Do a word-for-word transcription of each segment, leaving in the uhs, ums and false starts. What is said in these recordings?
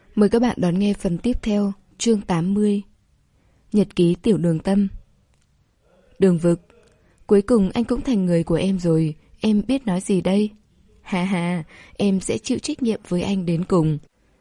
Mời các bạn đón nghe phần tiếp theo, chương tám mươi. Nhật ký Tiểu Đường Tâm. Đường Vực, cuối cùng anh cũng thành người của em rồi, em biết nói gì đây? Hà hà, em sẽ chịu trách nhiệm với anh đến cùng.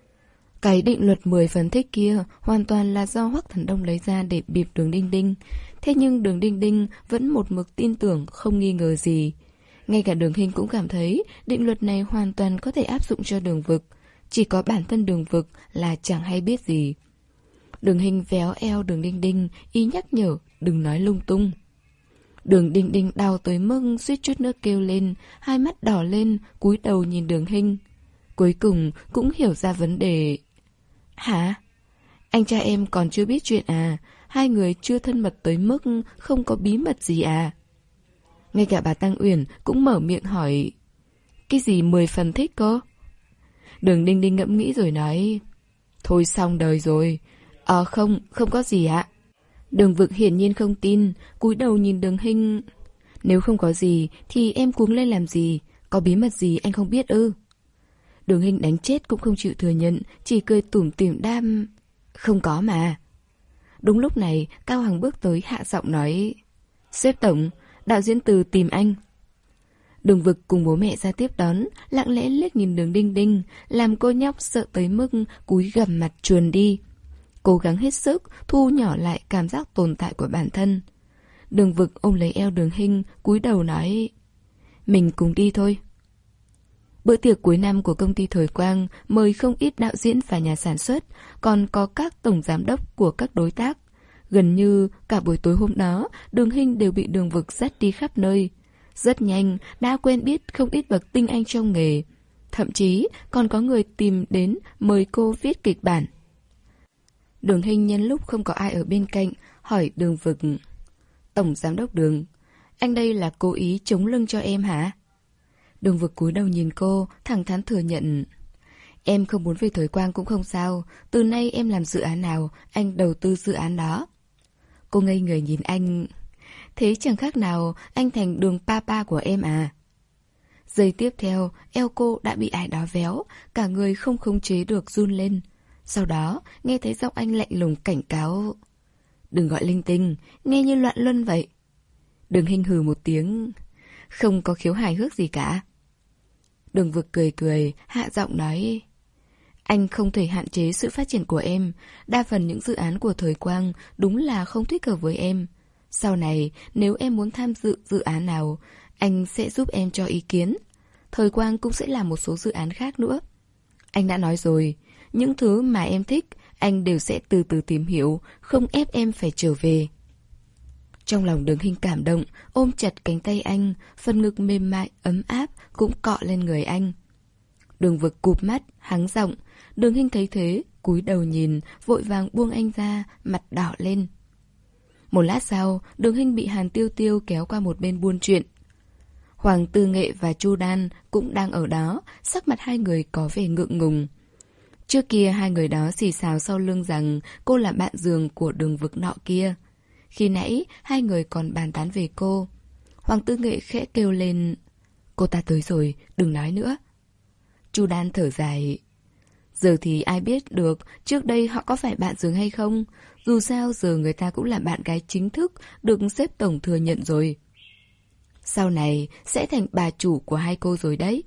Cái định luật mười phần thích kia hoàn toàn là do Hoắc Thần Đông lấy ra để bịp Đường Đinh Đinh. Thế nhưng Đường Đinh Đinh vẫn một mực tin tưởng, không nghi ngờ gì. Ngay cả Đường Hinh cũng cảm thấy định luật này hoàn toàn có thể áp dụng cho Đường Vực. Chỉ có bản thân Đường Vực là chẳng hay biết gì. Đường Hinh véo eo Đường Đinh Đinh, ý nhắc nhở đừng nói lung tung. Đường Đinh Đinh đau tới mức suýt chút nữa kêu lên, hai mắt đỏ lên, cúi đầu nhìn Đường Hinh. Cuối cùng cũng hiểu ra vấn đề. Hả? Anh trai em còn chưa biết chuyện à? Hai người chưa thân mật tới mức không có bí mật gì à? Ngay cả bà Tăng Uyển cũng mở miệng hỏi. Cái gì mười phần thích cơ? Đường Đinh Đinh ngẫm nghĩ rồi nói. Thôi xong đời rồi. Ờ không, không có gì ạ. Đường Vực hiển nhiên không tin, cúi đầu nhìn Đường Hinh. Nếu không có gì thì em cuống lên làm gì? Có bí mật gì anh không biết ư? Đường Hinh đánh chết cũng không chịu thừa nhận, chỉ cười tủm tỉm đam. Không có mà. Đúng lúc này Cao Hằng bước tới hạ giọng nói. Sếp tổng, đạo diễn Từ tìm anh. Đường Vực cùng bố mẹ ra tiếp đón, lặng lẽ liếc nhìn Đường Đinh Đinh, làm cô nhóc sợ tới mức cúi gằm mặt chuồn đi. Cố gắng hết sức thu nhỏ lại cảm giác tồn tại của bản thân. Đường Vực ôm lấy eo Đường Hinh, cúi đầu nói. Mình cùng đi thôi. Bữa tiệc cuối năm của công ty Thời Quang mời không ít đạo diễn và nhà sản xuất, còn có các tổng giám đốc của các đối tác. Gần như cả buổi tối hôm đó, Đường Hinh đều bị Đường Vực dắt đi khắp nơi. Rất nhanh, đã quen biết không ít bậc tinh anh trong nghề. Thậm chí còn có người tìm đến mời cô viết kịch bản. Đường Hinh nhân lúc không có ai ở bên cạnh, hỏi Đường Vực. Tổng giám đốc Đường, anh đây là cố ý chống lưng cho em hả? Đường Vực cúi đầu nhìn cô, thẳng thắn thừa nhận. Em không muốn về Thời Quang cũng không sao, từ nay em làm dự án nào, anh đầu tư dự án đó. Cô ngây người nhìn anh. Thế chẳng khác nào anh thành Đường papa của em à? Giây tiếp theo, eo cô đã bị ai đó véo, cả người không khống chế được run lên. Sau đó, nghe thấy giọng anh lạnh lùng cảnh cáo. Đừng gọi linh tinh, nghe như loạn luân vậy. Đường Hinh hừ một tiếng. Không có khiếu hài hước gì cả. Đường Vực cười cười, hạ giọng nói. Anh không thể hạn chế sự phát triển của em. Đa phần những dự án của Thời Quang đúng là không thích hợp với em. Sau này, nếu em muốn tham dự dự án nào, anh sẽ giúp em cho ý kiến. Thời Quang cũng sẽ làm một số dự án khác nữa. Anh đã nói rồi, những thứ mà em thích, anh đều sẽ từ từ tìm hiểu, không ép em phải trở về. Trong lòng Đường Hinh cảm động, ôm chặt cánh tay anh, phần ngực mềm mại, ấm áp cũng cọ lên người anh. Đường Vực cụp mắt, hắng giọng. Đường Hinh thấy thế, cúi đầu nhìn, vội vàng buông anh ra, mặt đỏ lên. Một lát sau, Đường Hinh bị Hàn Tiêu Tiêu kéo qua một bên buôn chuyện. Hoàng Tư Nghệ và Chu Đan cũng đang ở đó, sắc mặt hai người có vẻ ngượng ngùng. Trước kia hai người đó xì xào sau lưng rằng cô là bạn giường của Đường Vực nọ kia. Khi nãy hai người còn bàn tán về cô. Hoàng Tư Nghệ khẽ kêu lên. Cô ta tới rồi, đừng nói nữa. Chu Đan thở dài. Giờ thì ai biết được trước đây họ có phải bạn giường hay không. Dù sao giờ người ta cũng là bạn gái chính thức, được sếp tổng thừa nhận rồi. Sau này sẽ thành bà chủ của hai cô rồi đấy.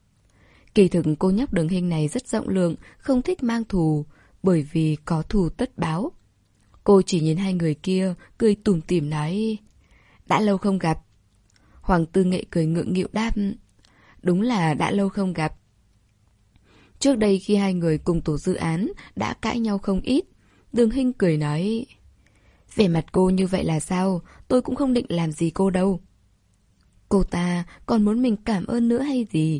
Kỳ thực cô nhóc Đường Hinh này rất rộng lượng, không thích mang thù, bởi vì có thù tất báo. Cô chỉ nhìn hai người kia, cười tủm tỉm nói. Đã lâu không gặp. Hoàng Tư Nghệ cười ngượng nghịu đáp. Đúng là đã lâu không gặp. Trước đây khi hai người cùng tổ dự án đã cãi nhau không ít. Đường Hinh cười nói. Vẻ mặt cô như vậy là sao? Tôi cũng không định làm gì cô đâu. Cô ta còn muốn mình cảm ơn nữa hay gì?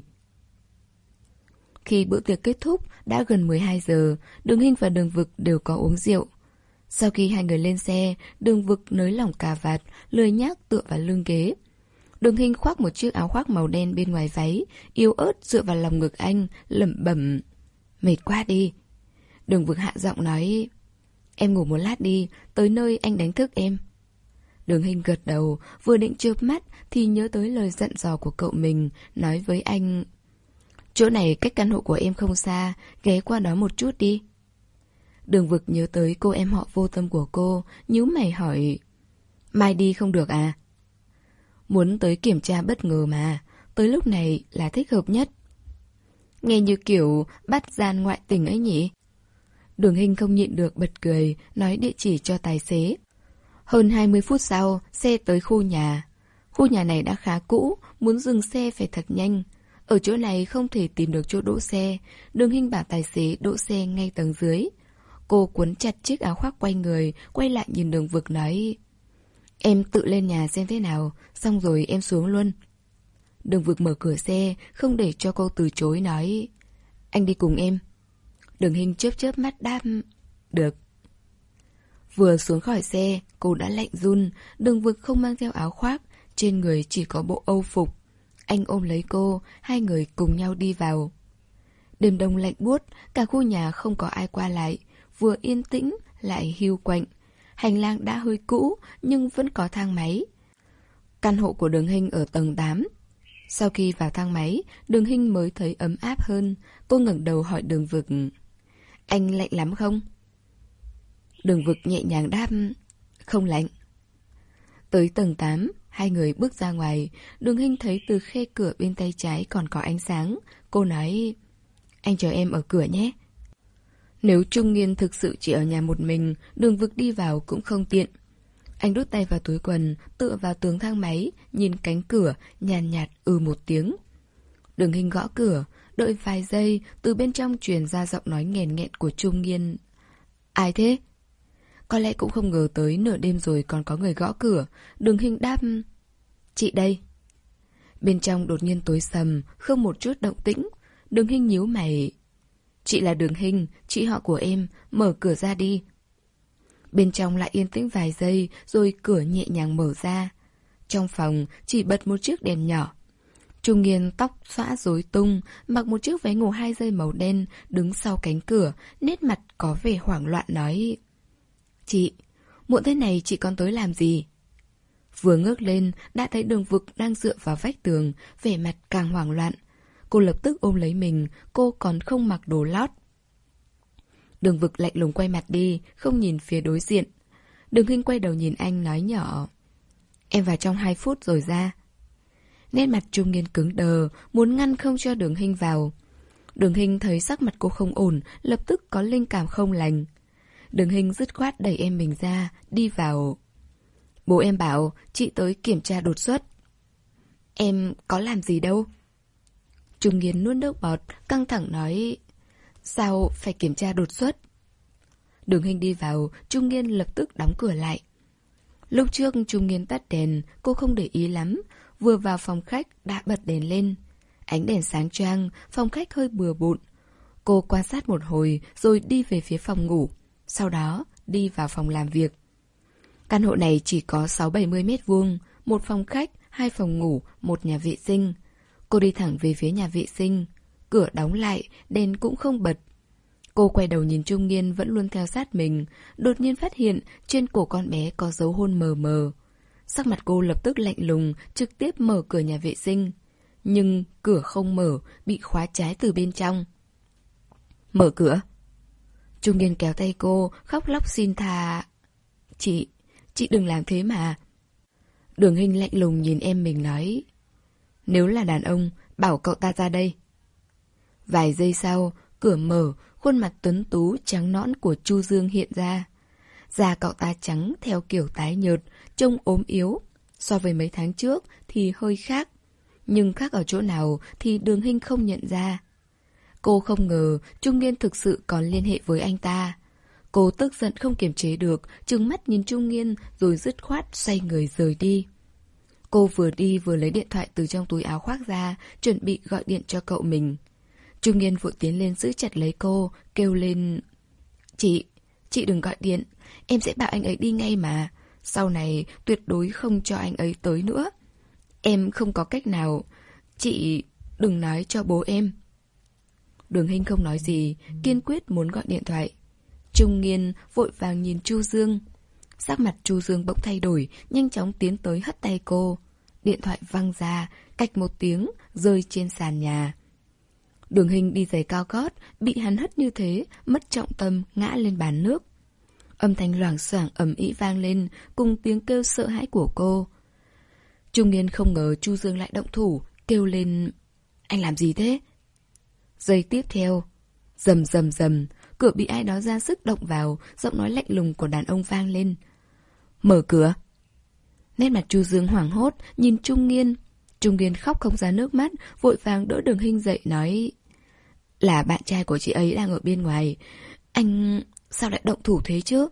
Khi bữa tiệc kết thúc, đã gần mười hai giờ, Đường Hinh và Đường Vực đều có uống rượu. Sau khi hai người lên xe, Đường Vực nới lỏng cà vạt, lười nhác tựa vào lưng ghế. Đường Hinh khoác một chiếc áo khoác màu đen bên ngoài váy, yếu ớt dựa vào lòng ngực anh, lẩm bẩm. Mệt quá đi. Đường Vực hạ giọng nói. Em ngủ một lát đi, tới nơi anh đánh thức em. Đường Hinh gật đầu, vừa định chớp mắt thì nhớ tới lời dặn dò của cậu mình, nói với anh. Chỗ này cách căn hộ của em không xa, ghé qua đó một chút đi. Đường Vực nhớ tới cô em họ vô tâm của cô, nhíu mày hỏi: Mai đi không được à? Muốn tới kiểm tra bất ngờ mà, tới lúc này là thích hợp nhất. Nghe như kiểu bắt gian ngoại tình ấy nhỉ? Đường Hinh không nhịn được bật cười, nói địa chỉ cho tài xế. Hơn hai mươi phút sau, xe tới khu nhà. Khu nhà này đã khá cũ, muốn dừng xe phải thật nhanh. Ở chỗ này không thể tìm được chỗ đỗ xe, Đường Hinh bảo tài xế đỗ xe ngay tầng dưới. Cô cuốn chặt chiếc áo khoác quay người, quay lại nhìn Đường Vực nói: Em tự lên nhà xem thế nào, xong rồi em xuống luôn. Đường Vực mở cửa xe, không để cho cô từ chối nói: Anh đi cùng em. Đường Hinh chớp chớp mắt đáp: Được. Vừa xuống khỏi xe, cô đã lạnh run. Đường Vực không mang theo áo khoác, trên người chỉ có bộ âu phục. Anh ôm lấy cô, hai người cùng nhau đi vào. Đêm đông lạnh buốt, cả khu nhà không có ai qua lại, vừa yên tĩnh lại hiu quạnh. Hành lang đã hơi cũ nhưng vẫn có thang máy. Căn hộ của Đường Hinh ở tầng tám. Sau khi vào thang máy, Đường Hinh mới thấy ấm áp hơn. Cô ngẩng đầu hỏi Đường Vực: Anh lạnh lắm không? Đường Vực nhẹ nhàng đáp: Không lạnh. Tới tầng tám, hai người bước ra ngoài. Đường Hinh thấy từ khe cửa bên tay trái còn có ánh sáng. Cô nói: Anh chờ em ở cửa nhé. Nếu Trung Nghiên thực sự chỉ ở nhà một mình, Đường Vực đi vào cũng không tiện. Anh đút tay vào túi quần, tựa vào tường thang máy, nhìn cánh cửa, nhàn nhạt, nhạt ừ một tiếng. Đường Hinh gõ cửa, đợi vài giây, từ bên trong truyền ra giọng nói nghèn nghẹn của Trung Nghiên. Ai thế? Có lẽ cũng không ngờ tới nửa đêm rồi còn có người gõ cửa. Đường Hinh đáp: Chị đây. Bên trong đột nhiên tối sầm, không một chút động tĩnh. Đường Hinh nhíu mày: Chị là Đường Hinh, chị họ của em, mở cửa ra đi. Bên trong lại yên tĩnh vài giây, rồi cửa nhẹ nhàng mở ra. Trong phòng chỉ bật một chiếc đèn nhỏ. Trung Nghiên tóc xõa rối tung, mặc một chiếc váy ngủ hai dây màu đen, đứng sau cánh cửa, nét mặt có vẻ hoảng loạn nói: Chị, muộn thế này chị còn tới làm gì? Vừa ngước lên, đã thấy Đường Vực đang dựa vào vách tường, vẻ mặt càng hoảng loạn. Cô lập tức ôm lấy mình, cô còn không mặc đồ lót. Đường Vực lạnh lùng quay mặt đi, không nhìn phía đối diện. Đường Hinh quay đầu nhìn anh nói nhỏ: Em vào trong hai phút rồi ra. Nét mặt Trung Nghiên cứng đờ, muốn ngăn không cho Đường Hinh vào. Đường Hinh thấy sắc mặt cô không ổn, lập tức có linh cảm không lành. Đường Hinh dứt khoát đẩy em mình ra, đi vào. Bố em bảo chị tới kiểm tra đột xuất. Em có làm gì đâu. Trung Nghiên nuốt nước bọt, căng thẳng nói: Sao phải kiểm tra đột xuất? Đường Hinh đi vào, Trung Nghiên lập tức đóng cửa lại. Lúc trước Trung Nghiên tắt đèn, cô không để ý lắm. Vừa vào phòng khách đã bật đèn lên. Ánh đèn sáng choang, phòng khách hơi bừa bộn. Cô quan sát một hồi rồi đi về phía phòng ngủ. Sau đó đi vào phòng làm việc. Căn hộ này chỉ có sáu bảy mươi mét vuông, một phòng khách, hai phòng ngủ, một nhà vệ sinh. Cô đi thẳng về phía nhà vệ sinh. Cửa đóng lại, đèn cũng không bật. Cô quay đầu nhìn Trung Nghiên vẫn luôn theo sát mình, đột nhiên phát hiện trên cổ con bé có dấu hôn mờ mờ. Sắc mặt cô lập tức lạnh lùng, trực tiếp mở cửa nhà vệ sinh. Nhưng cửa không mở, bị khóa trái từ bên trong. Mở cửa. Trung Nghiên kéo tay cô, khóc lóc xin tha. Chị, chị đừng làm thế mà. Đường Hinh lạnh lùng nhìn em mình nói: Nếu là đàn ông, bảo cậu ta ra đây. Vài giây sau, cửa mở, khuôn mặt tuấn tú trắng nõn của Chu Dương hiện ra. Da cậu ta trắng theo kiểu tái nhợt, trông ốm yếu. So với mấy tháng trước thì hơi khác. Nhưng khác ở chỗ nào thì Đường Hinh không nhận ra. Cô không ngờ Trung Nghiên thực sự còn liên hệ với anh ta. Cô tức giận không kiềm chế được, trừng mắt nhìn Trung Nghiên rồi dứt khoát xoay người rời đi. Cô vừa đi vừa lấy điện thoại từ trong túi áo khoác ra, chuẩn bị gọi điện cho cậu mình. Trung Nghiên vội tiến lên giữ chặt lấy cô, kêu lên: Chị, chị đừng gọi điện, em sẽ bảo anh ấy đi ngay mà. Sau này tuyệt đối không cho anh ấy tới nữa. Em không có cách nào, chị đừng nói cho bố em. Đường Hinh không nói gì, kiên quyết muốn gọi điện thoại. Trung Nghiên vội vàng nhìn Chu Dương. Sắc mặt Chu Dương bỗng thay đổi, nhanh chóng tiến tới hất tay cô. Điện thoại văng ra, cạch một tiếng, rơi trên sàn nhà. Đường Hình đi giày cao gót, bị hắn hất như thế, mất trọng tâm, ngã lên bàn nước. Âm thanh loảng xoảng ầm ĩ vang lên, cùng tiếng kêu sợ hãi của cô. Trung Nghiên không ngờ Chu Dương lại động thủ, kêu lên: anh làm gì thế? Giây tiếp theo, rầm rầm rầm, cửa bị ai đó ra sức động vào, giọng nói lạnh lùng của đàn ông vang lên: mở cửa. Nét mặt Chu Dương hoảng hốt, nhìn Trung Nghiên. Trung Nghiên khóc không ra nước mắt, vội vàng đỡ Đường Hình dậy nói: là bạn trai của chị ấy đang ở bên ngoài. Anh sao lại động thủ thế chứ?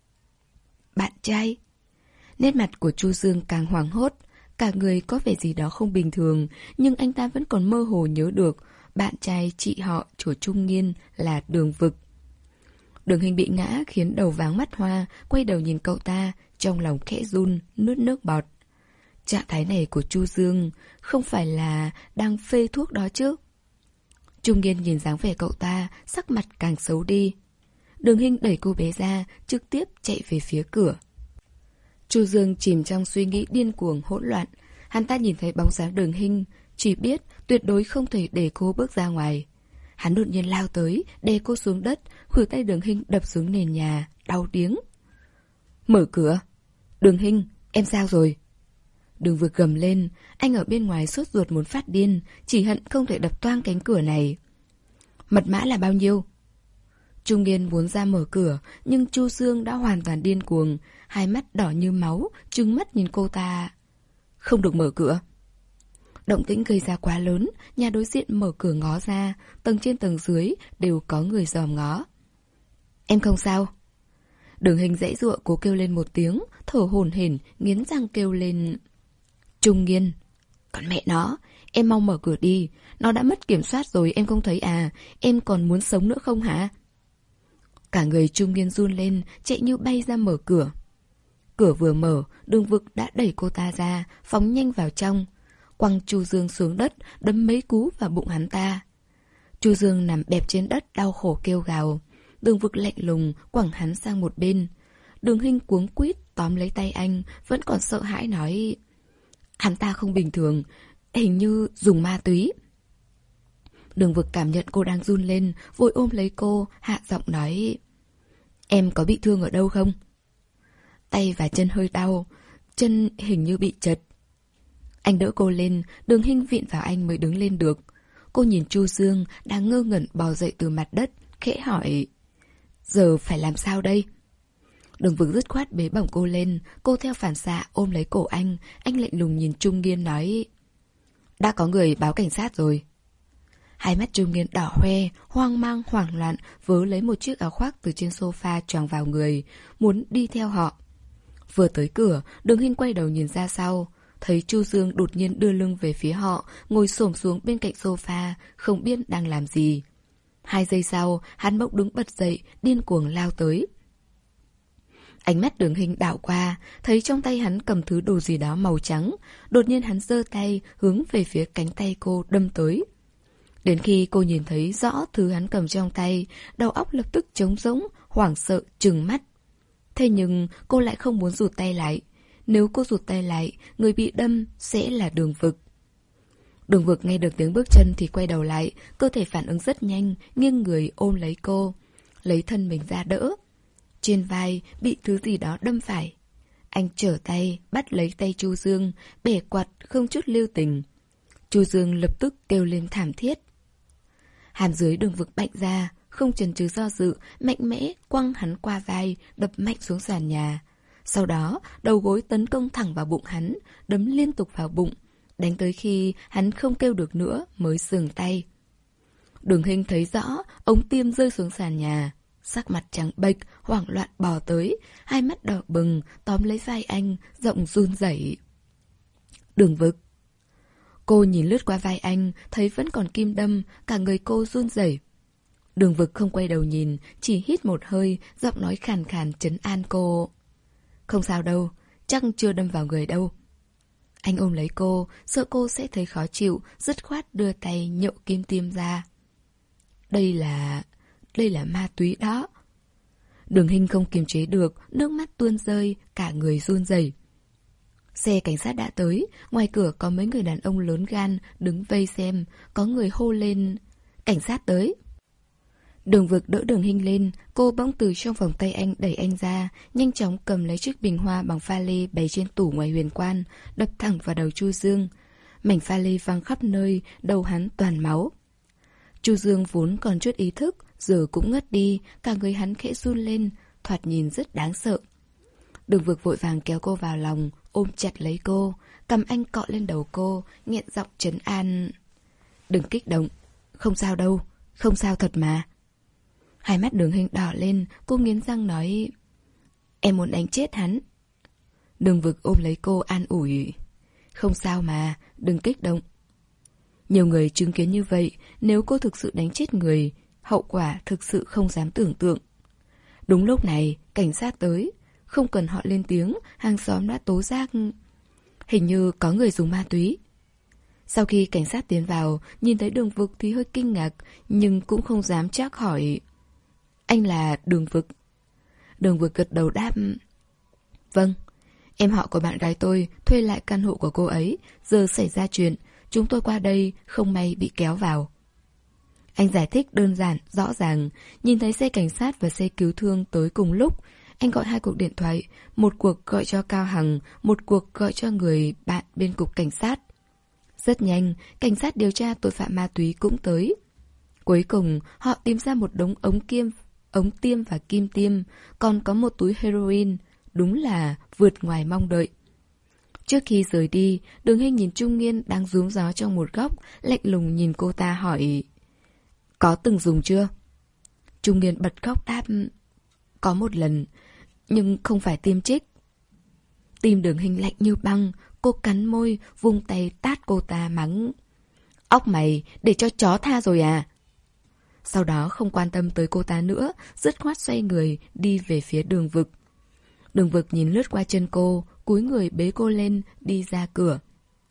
Bạn trai? Nét mặt của Chu Dương càng hoảng hốt, cả người có vẻ gì đó không bình thường, nhưng anh ta vẫn còn mơ hồ nhớ được bạn trai chị họ của Trung Nghiên là Đường Vực. Đường Hình bị ngã khiến đầu váng mắt hoa, quay đầu nhìn cậu ta, trong lòng khẽ run, nuốt nước bọt. Trạng thái này của Chu Dương không phải là đang phê thuốc đó chứ? Trung Nghiên nhìn dáng vẻ cậu ta, sắc mặt càng xấu đi. Đường Hình đẩy cô bé ra, trực tiếp chạy về phía cửa. Chu Dương chìm trong suy nghĩ điên cuồng hỗn loạn. Hắn ta nhìn thấy bóng dáng Đường Hình, chỉ biết tuyệt đối không thể để cô bước ra ngoài. Hắn đột nhiên lao tới, đè cô xuống đất, khuỷu tay Đường Hình đập xuống nền nhà, đau điếng. Mở cửa. Đường Hình, em sao rồi? Đường Vực gầm lên, anh ở bên ngoài sốt ruột muốn phát điên, chỉ hận không thể đập toang cánh cửa này. Mật mã là bao nhiêu? Trung Nghiên muốn ra mở cửa, nhưng Chu Dương đã hoàn toàn điên cuồng, hai mắt đỏ như máu, trừng mắt nhìn cô ta. Không được mở cửa. Động tĩnh gây ra quá lớn, nhà đối diện mở cửa ngó ra, tầng trên tầng dưới đều có người dòm ngó. Em không sao? Đường Hình giãy giụa cố kêu lên một tiếng, thở hổn hển, nghiến răng kêu lên. Trung Nghiên, còn mẹ nó, em mau mở cửa đi, nó đã mất kiểm soát rồi, em không thấy à, em còn muốn sống nữa không hả? Cả người Trung Nghiên run lên, chạy như bay ra mở cửa. Cửa vừa mở, Đường Vực đã đẩy cô ta ra, phóng nhanh vào trong, quăng Chu Dương xuống đất, đấm mấy cú vào bụng hắn ta. Chu Dương nằm bẹp trên đất đau khổ kêu gào. Đường Vực lạnh lùng quẳng hắn sang một bên. Đường Hình cuống quýt tóm lấy tay anh, vẫn còn sợ hãi nói: hắn ta không bình thường, hình như dùng ma túy. Đường Vực cảm nhận cô đang run lên, vội ôm lấy cô, hạ giọng nói: em có bị thương ở đâu không? Tay và chân hơi đau, chân hình như bị chật. Anh đỡ cô lên, Đường Hình vịn vào anh mới đứng lên được. Cô nhìn Chu Dương đang ngơ ngẩn bò dậy từ mặt đất, khẽ hỏi: giờ phải làm sao đây? Đường Vực dứt khoát bế bổng cô lên, cô theo phản xạ ôm lấy cổ anh. Anh lạnh lùng nhìn Trung Nghiên nói: đã có người báo cảnh sát rồi. Hai mắt Trung Nghiên đỏ hoe, hoang mang hoảng loạn, vớ lấy một chiếc áo khoác từ trên sofa choàng vào người, muốn đi theo họ. Vừa tới cửa, Đường Hình quay đầu nhìn ra sau, thấy Chu Dương đột nhiên đưa lưng về phía họ, ngồi xổm xuống bên cạnh sofa, không biết đang làm gì. Hai giây sau, hắn bỗng đứng bật dậy, điên cuồng lao tới. Ánh mắt Đường Hình đảo qua, thấy trong tay hắn cầm thứ đồ gì đó màu trắng. Đột nhiên hắn giơ tay hướng về phía cánh tay cô đâm tới. Đến khi cô nhìn thấy rõ thứ hắn cầm trong tay, đầu óc lập tức trống rỗng, hoảng sợ trừng mắt. Thế nhưng cô lại không muốn rụt tay lại. Nếu cô rụt tay lại, người bị đâm sẽ là Đường Vực. Đường Vực nghe được tiếng bước chân thì quay đầu lại, cơ thể phản ứng rất nhanh, nghiêng người ôm lấy cô, lấy thân mình ra đỡ. Trên vai bị thứ gì đó đâm phải. Anh trở tay, bắt lấy tay Chu Dương, bẻ quạt không chút lưu tình. Chu Dương lập tức kêu lên thảm thiết. Hàm dưới Đường Vực bạnh ra, không chần chừ do dự, mạnh mẽ quăng hắn qua vai, đập mạnh xuống sàn nhà. Sau đó, đầu gối tấn công thẳng vào bụng hắn, đấm liên tục vào bụng, đánh tới khi hắn không kêu được nữa mới dừng tay. Đường Hình thấy rõ, ống tiêm rơi xuống sàn nhà. Sắc mặt trắng bệch, hoảng loạn bò tới, hai mắt đỏ bừng, tóm lấy vai anh, giọng run rẩy. Đường Vực. Cô nhìn lướt qua vai anh, thấy vẫn còn kim đâm, cả người cô run rẩy. Đường Vực không quay đầu nhìn, chỉ hít một hơi, giọng nói khàn khàn trấn an cô. Không sao đâu, chắc chưa đâm vào người đâu. Anh ôm lấy cô, sợ cô sẽ thấy khó chịu, dứt khoát đưa tay nhậu kim tiêm ra. Đây là... đây là ma túy đó. Đường Hình không kiềm chế được, nước mắt tuôn rơi, cả người run rẩy. Xe cảnh sát đã tới, ngoài cửa có mấy người đàn ông lớn gan đứng vây xem, có người hô lên: cảnh sát tới. Đường Vực đỡ Đường Hinh lên, cô bỗng từ trong vòng tay anh đẩy anh ra, nhanh chóng cầm lấy chiếc bình hoa bằng pha lê bày trên tủ ngoài huyền quan, đập thẳng vào đầu Chu Dương. Mảnh pha lê văng khắp nơi, đầu hắn toàn máu. Chu Dương vốn còn chút ý thức, giờ cũng ngất đi, cả người hắn khẽ run lên, thoạt nhìn rất đáng sợ. Đường Vực vội vàng kéo cô vào lòng, ôm chặt lấy cô, cầm anh cọ lên đầu cô, nghẹn giọng trấn an. Đừng kích động, không sao đâu, không sao thật mà. Hai mắt Đường Hinh đỏ lên, cô nghiến răng nói, em muốn đánh chết hắn. Đường Vực ôm lấy cô an ủi, không sao mà, đừng kích động. Nhiều người chứng kiến như vậy, nếu cô thực sự đánh chết người, hậu quả thực sự không dám tưởng tượng. Đúng lúc này, cảnh sát tới, không cần họ lên tiếng, hàng xóm đã tố giác hình như có người dùng ma túy. Sau khi cảnh sát tiến vào, nhìn thấy Đường Vực thì hơi kinh ngạc, nhưng cũng không dám chắc hỏi, anh là Đường Vực? Đường Vực gật đầu đáp, vâng, em họ của bạn gái tôi thuê lại căn hộ của cô ấy, giờ xảy ra chuyện, chúng tôi qua đây không may bị kéo vào. Anh giải thích đơn giản, rõ ràng, nhìn thấy xe cảnh sát và xe cứu thương tới cùng lúc. Anh gọi hai cuộc điện thoại, một cuộc gọi cho Cao Hằng, một cuộc gọi cho người bạn bên cục cảnh sát. Rất nhanh, cảnh sát điều tra tội phạm ma túy cũng tới. Cuối cùng, họ tìm ra một đống ống kiêm, ống tiêm và kim tiêm, còn có một túi heroin, đúng là vượt ngoài mong đợi. Trước khi rời đi, Đường Hinh nhìn Trung Nghiên đang rúm gió trong một góc, lạnh lùng nhìn cô ta hỏi, có từng dùng chưa? Trung Nghiên bật khóc đáp, có một lần, nhưng không phải tiêm trích. Tim Đường Hinh lạnh như băng, cô cắn môi, vung tay tát cô ta mắng, óc mày để cho chó tha rồi à? Sau đó không quan tâm tới cô ta nữa, dứt khoát xoay người đi về phía Đường Vực. Đường Vực nhìn lướt qua chân cô, cúi người bế cô lên, đi ra cửa.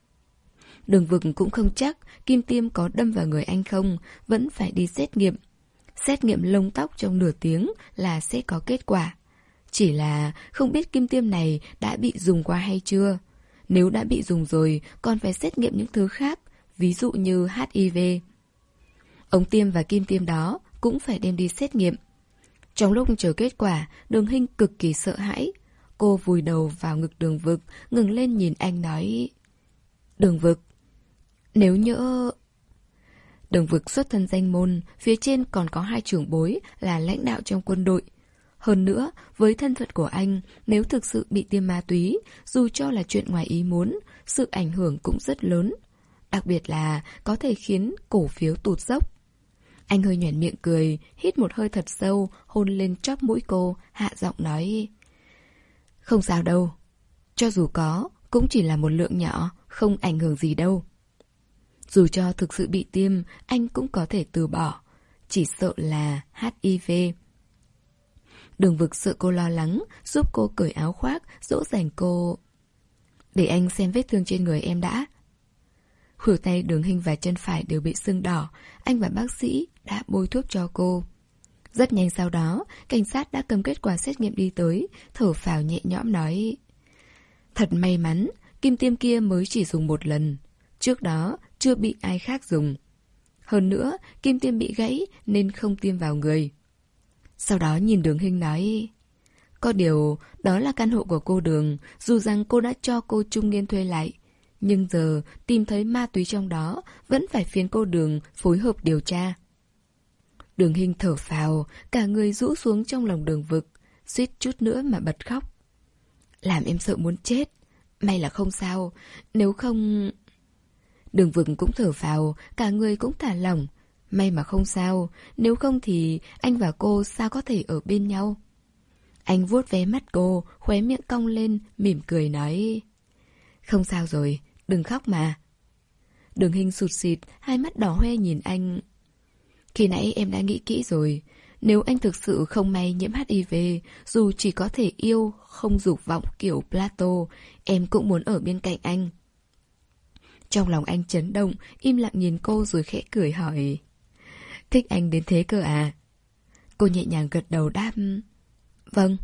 Đường Vực cũng không chắc kim tiêm có đâm vào người anh không, vẫn phải đi xét nghiệm. Xét nghiệm lông tóc trong nửa tiếng là sẽ có kết quả. Chỉ là không biết kim tiêm này đã bị dùng qua hay chưa. Nếu đã bị dùng rồi, còn phải xét nghiệm những thứ khác, ví dụ như hát i vê. Ống tiêm và kim tiêm đó cũng phải đem đi xét nghiệm. Trong lúc chờ kết quả, Đường Hinh cực kỳ sợ hãi. Cô vùi đầu vào ngực Đường Vực, ngừng lên nhìn anh nói, Đường Vực, nếu nhỡ... Đường Vực xuất thân danh môn, phía trên còn có hai trưởng bối là lãnh đạo trong quân đội. Hơn nữa, với thân phận của anh, nếu thực sự bị tiêm ma túy, dù cho là chuyện ngoài ý muốn, sự ảnh hưởng cũng rất lớn. Đặc biệt là có thể khiến cổ phiếu tụt dốc. Anh hơi nhoẻn miệng cười, hít một hơi thật sâu, hôn lên chóp mũi cô, hạ giọng nói, không sao đâu. Cho dù có, cũng chỉ là một lượng nhỏ, không ảnh hưởng gì đâu. Dù cho thực sự bị tiêm, anh cũng có thể từ bỏ. Chỉ sợ là hát i vê. Đường Vực sợ cô lo lắng, giúp cô cởi áo khoác, dỗ dành cô. Để anh xem vết thương trên người em đã. Khuỷu tay Đường Hinh và chân phải đều bị sưng đỏ, anh và bác sĩ đã bôi thuốc cho cô. Rất nhanh sau đó, cảnh sát đã cầm kết quả xét nghiệm đi tới, thở phào nhẹ nhõm nói, thật may mắn, kim tiêm kia mới chỉ dùng một lần. Trước đó, chưa bị ai khác dùng. Hơn nữa, kim tiêm bị gãy nên không tiêm vào người. Sau đó nhìn Đường Hinh nói, có điều, đó là căn hộ của cô Đường, dù rằng cô đã cho cô Trung Nghiên thuê lại. Nhưng giờ, tìm thấy ma túy trong đó, vẫn phải phiền cô Đường phối hợp điều tra. Đường Hinh thở phào, cả người rũ xuống trong lòng Đường Vực, suýt chút nữa mà bật khóc. Làm em sợ muốn chết. May là không sao, nếu không... Đường Vực cũng thở phào, cả người cũng thả lỏng. May mà không sao, nếu không thì anh và cô sao có thể ở bên nhau. Anh vuốt ve mắt cô, khóe miệng cong lên, mỉm cười nói, không sao rồi, đừng khóc mà. Đường Hinh sụt sịt, hai mắt đỏ hoe nhìn anh. Khi nãy em đã nghĩ kỹ rồi, nếu anh thực sự không may nhiễm hát i vê, dù chỉ có thể yêu, không dục vọng kiểu Plato, em cũng muốn ở bên cạnh anh. Trong lòng anh chấn động, im lặng nhìn cô rồi khẽ cười hỏi, thích anh đến thế cơ à? Cô nhẹ nhàng gật đầu đáp, vâng.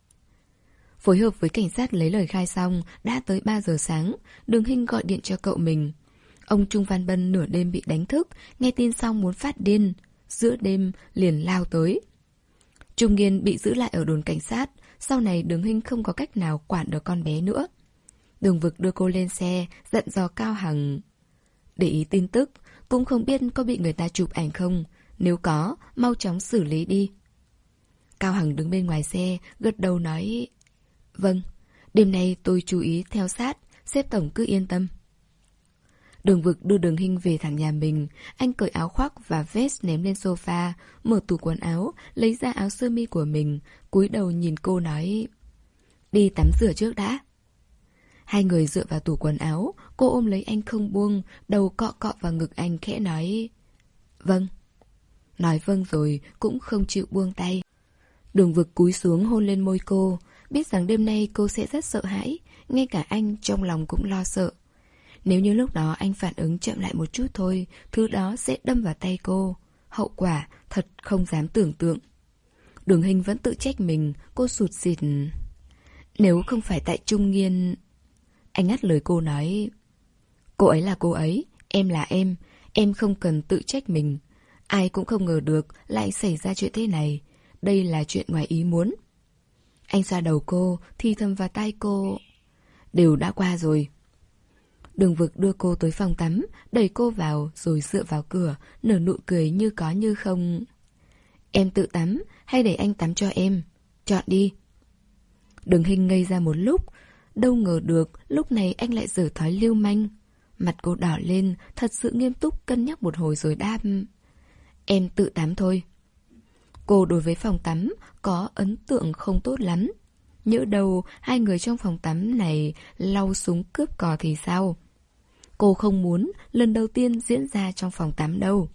Phối hợp với cảnh sát lấy lời khai xong, đã tới ba giờ sáng, Đường Hinh gọi điện cho cậu mình. Ông Trung Văn Bân nửa đêm bị đánh thức, nghe tin xong muốn phát điên. Giữa đêm liền lao tới. Trung Nghiên bị giữ lại ở đồn cảnh sát. Sau này Đường Hinh không có cách nào quản được con bé nữa. Đường Vực đưa cô lên xe, dặn dò Cao Hằng. Để ý tin tức, cũng không biết có bị người ta chụp ảnh không. Nếu có, mau chóng xử lý đi. Cao Hằng đứng bên ngoài xe, gật đầu nói: Vâng, đêm nay tôi chú ý theo sát, sếp tổng cứ yên tâm. Đường Vực đưa Đường Hinh về thẳng nhà mình. Anh cởi áo khoác và vest ném lên sofa, mở tủ quần áo, lấy ra áo sơ mi của mình, cúi đầu nhìn cô nói: Đi tắm rửa trước đã. Hai người dựa vào tủ quần áo, cô ôm lấy anh không buông, đầu cọ cọ vào ngực anh khẽ nói: Vâng. Nói vâng rồi cũng không chịu buông tay. Đường Vực cúi xuống hôn lên môi cô, biết rằng đêm nay cô sẽ rất sợ hãi, ngay cả anh trong lòng cũng lo sợ. Nếu như lúc đó anh phản ứng chậm lại một chút thôi, thứ đó sẽ đâm vào tay cô. Hậu quả thật không dám tưởng tượng. Đường Hinh vẫn tự trách mình, cô sụt sịt. Nếu không phải tại Trung Nghiên... Anh ngắt lời cô nói: Cô ấy là cô ấy, em là em, em không cần tự trách mình. Ai cũng không ngờ được lại xảy ra chuyện thế này. Đây là chuyện ngoài ý muốn. Anh xoa đầu cô, thì thầm vào tai cô: Đều đã qua rồi. Đường Vực đưa cô tới phòng tắm, đẩy cô vào rồi dựa vào cửa, nở nụ cười như có như không. Em tự tắm hay để anh tắm cho em? Chọn đi. Đường Hinh ngây ra một lúc, đâu ngờ được lúc này anh lại giở thói lưu manh. Mặt cô đỏ lên, thật sự nghiêm túc cân nhắc một hồi rồi đáp: Em tự tắm thôi. Cô đối với phòng tắm có ấn tượng không tốt lắm. Nhỡ đâu hai người trong phòng tắm này lau súng cướp cò thì sao? Cô không muốn lần đầu tiên diễn ra trong phòng tắm đâu.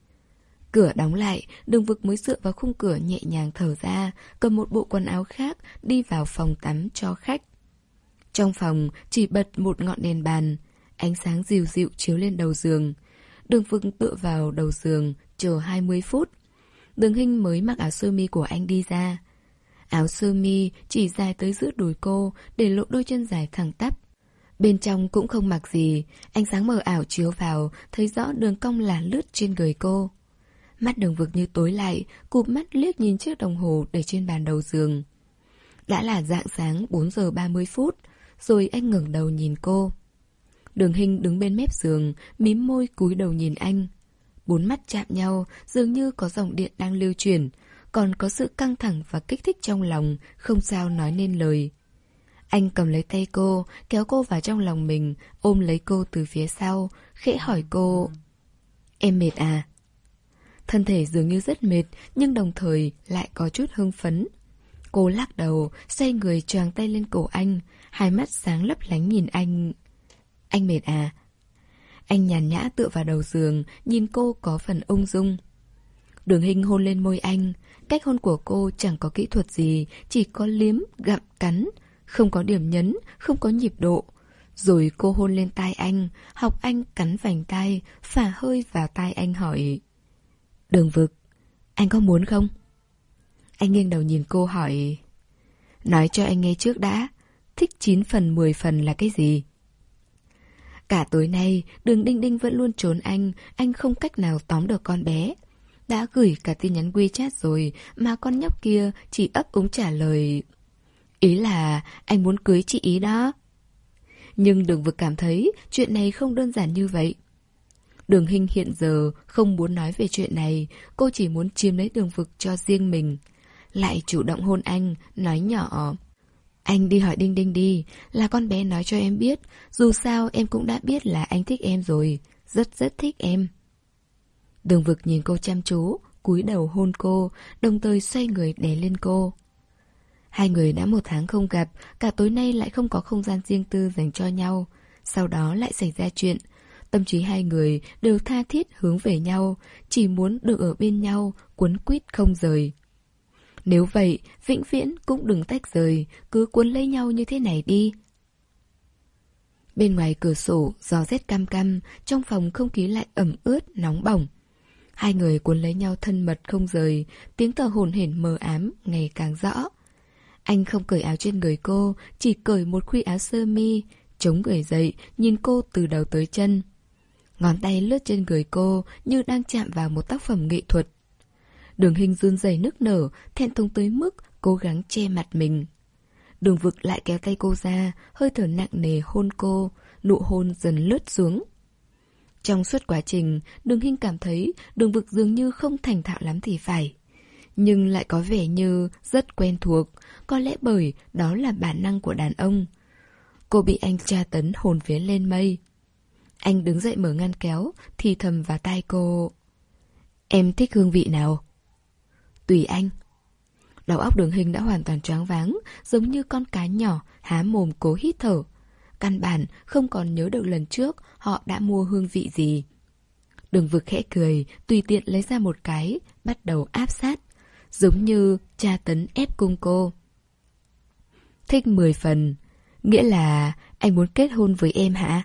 Cửa đóng lại, Đường Vực mới dựa vào khung cửa nhẹ nhàng thở ra, cầm một bộ quần áo khác đi vào phòng tắm cho khách. Trong phòng chỉ bật một ngọn đèn bàn, ánh sáng dịu dịu chiếu lên đầu giường. Đường Vực tựa vào đầu giường, chờ hai mươi phút. Đường Hinh mới mặc áo sơ mi của anh đi ra. Áo sơ mi chỉ dài tới giữa đùi cô, để lộ đôi chân dài thẳng tắp. Bên trong cũng không mặc gì, ánh sáng mờ ảo chiếu vào, thấy rõ đường cong là lướt trên người cô. Mắt Đường Vực như tối lại, cụp mắt liếc nhìn chiếc đồng hồ để trên bàn đầu giường. Đã là rạng sáng bốn giờ ba mươi phút, rồi anh ngẩng đầu nhìn cô. Đường Hinh đứng bên mép giường, mím môi cúi đầu nhìn anh. Bốn mắt chạm nhau, dường như có dòng điện đang lưu chuyển, còn có sự căng thẳng và kích thích trong lòng, không sao nói nên lời. Anh cầm lấy tay cô, kéo cô vào trong lòng mình, ôm lấy cô từ phía sau, khẽ hỏi cô: Em mệt à? Thân thể dường như rất mệt, nhưng đồng thời lại có chút hưng phấn. Cô lắc đầu, xoay người choàng tay lên cổ anh, hai mắt sáng lấp lánh nhìn anh. Anh mệt à? Anh nhàn nhã tựa vào đầu giường, nhìn cô có phần ung dung. Đường Hinh hôn lên môi anh. Cách hôn của cô chẳng có kỹ thuật gì, chỉ có liếm, gặm, cắn. Không có điểm nhấn, không có nhịp độ. Rồi cô hôn lên tai anh, học anh cắn vành tai, phả hơi vào tai anh hỏi: Đường Vực, anh có muốn không? Anh nghiêng đầu nhìn cô hỏi: Nói cho anh nghe trước đã, thích chín phần mười phần là cái gì? Cả tối nay, Đường Đinh Đinh vẫn luôn trốn anh, anh không cách nào tóm được con bé. Đã gửi cả tin nhắn WeChat rồi mà con nhóc kia chỉ ấp úng trả lời: Ý là anh muốn cưới chị ý đó. Nhưng Đường Vực cảm thấy chuyện này không đơn giản như vậy. Đường Hinh hiện giờ không muốn nói về chuyện này, cô chỉ muốn chiếm lấy Đường Vực cho riêng mình. Lại chủ động hôn anh, nói nhỏ: Anh đi hỏi Đinh Đinh đi, là con bé nói cho em biết, dù sao em cũng đã biết là anh thích em rồi, rất rất thích em. Đường Vực nhìn cô chăm chú, cúi đầu hôn cô, đồng thời xoay người đè lên cô. Hai người đã một tháng không gặp, cả tối nay lại không có không gian riêng tư dành cho nhau. Sau đó lại xảy ra chuyện. Tâm trí hai người đều tha thiết hướng về nhau, chỉ muốn được ở bên nhau, quấn quýt không rời. Nếu vậy, vĩnh viễn cũng đừng tách rời, cứ cuốn lấy nhau như thế này đi. Bên ngoài cửa sổ, gió rét căm căm, trong phòng không khí lại ẩm ướt, nóng bỏng. Hai người cuốn lấy nhau thân mật không rời, tiếng thở hổn hển mờ ám ngày càng rõ. Anh không cởi áo trên người cô, chỉ cởi một khuy áo sơ mi, chống người dậy, nhìn cô từ đầu tới chân. Ngón tay lướt trên người cô như đang chạm vào một tác phẩm nghệ thuật. Đường Hinh run rẩy nức nở, thẹn thùng tới mức cố gắng che mặt mình. Đường Vực lại kéo tay cô ra, hơi thở nặng nề hôn cô, nụ hôn dần lướt xuống. Trong suốt quá trình, Đường Hinh cảm thấy Đường Vực dường như không thành thạo lắm thì phải. Nhưng lại có vẻ như rất quen thuộc, có lẽ bởi đó là bản năng của đàn ông. Cô bị anh tra tấn hồn vía lên mây. Anh đứng dậy mở ngăn kéo, thì thầm vào tai cô. Em thích hương vị nào? Tùy anh. Đầu óc Đường Hinh đã hoàn toàn choáng váng, giống như con cá nhỏ há mồm cố hít thở. Căn bản không còn nhớ được lần trước họ đã mua hương vị gì. Đường Vực khẽ cười, tùy tiện lấy ra một cái, bắt đầu áp sát, giống như tra tấn ép cung cô. Thích mười phần, nghĩa là anh muốn kết hôn với em hả?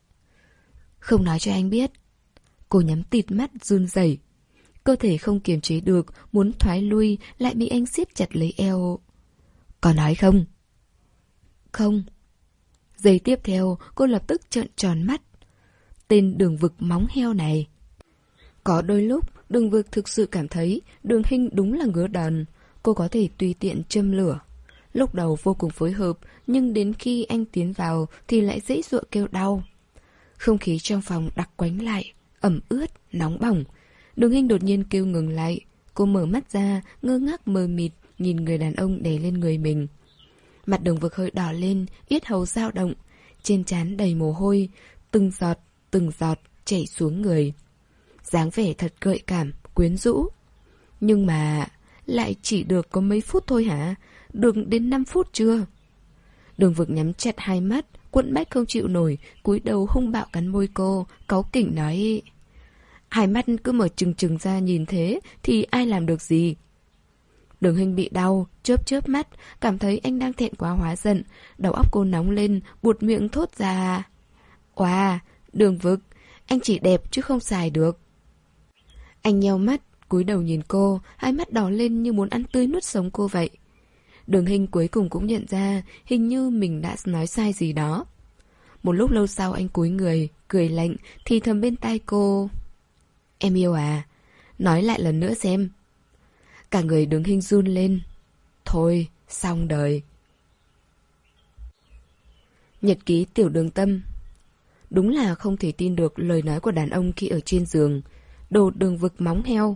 Không nói cho anh biết. Cô nhắm tịt mắt run rẩy, cơ thể không kiềm chế được, muốn thoái lui, lại bị anh siết chặt lấy eo. Có nói không? Không. Giây tiếp theo, cô lập tức trợn tròn mắt. Tên Đường Vực móng heo này. Có đôi lúc, Đường Vực thực sự cảm thấy Đường Hinh đúng là ngứa đòn. Cô có thể tùy tiện châm lửa. Lúc đầu vô cùng phối hợp, nhưng đến khi anh tiến vào thì lại dãy dụa kêu đau. Không khí trong phòng đặc quánh lại, ẩm ướt, nóng bỏng. Đường Hinh đột nhiên kêu ngừng lại. Cô mở mắt ra, ngơ ngác mờ mịt, nhìn người đàn ông đè lên người mình. Mặt Đường Vực hơi đỏ lên, yết hầu dao động, trên trán đầy mồ hôi, từng giọt, từng giọt chảy xuống người. Dáng vẻ thật gợi cảm, quyến rũ. Nhưng mà lại chỉ được có mấy phút thôi hả? Được đến năm phút chưa? Đường Vực nhắm chặt hai mắt, quẫn bách không chịu nổi, cúi đầu hung bạo cắn môi cô, cáu kỉnh nói: hai mắt cứ mở trừng trừng ra nhìn thế thì ai làm được gì? Đường Hinh bị đau, chớp chớp mắt, cảm thấy anh đang thẹn quá hóa giận. Đầu óc cô nóng lên, buột miệng thốt ra: Oà, Đường Vực, anh chỉ đẹp chứ không xài được. Anh nheo mắt, cúi đầu nhìn cô, hai mắt đỏ lên như muốn ăn tươi nuốt sống cô vậy. Đường Hinh cuối cùng cũng nhận ra hình như mình đã nói sai gì đó. Một lúc lâu sau anh cúi người, cười lạnh, thì thầm bên tai cô: Em yêu à? Nói lại lần nữa xem. Cả người Đường Hinh run lên. Thôi, xong đời. Nhật ký Tiểu Đường Tâm. Đúng là không thể tin được lời nói của đàn ông khi ở trên giường. Đồ Đường Vực móng heo.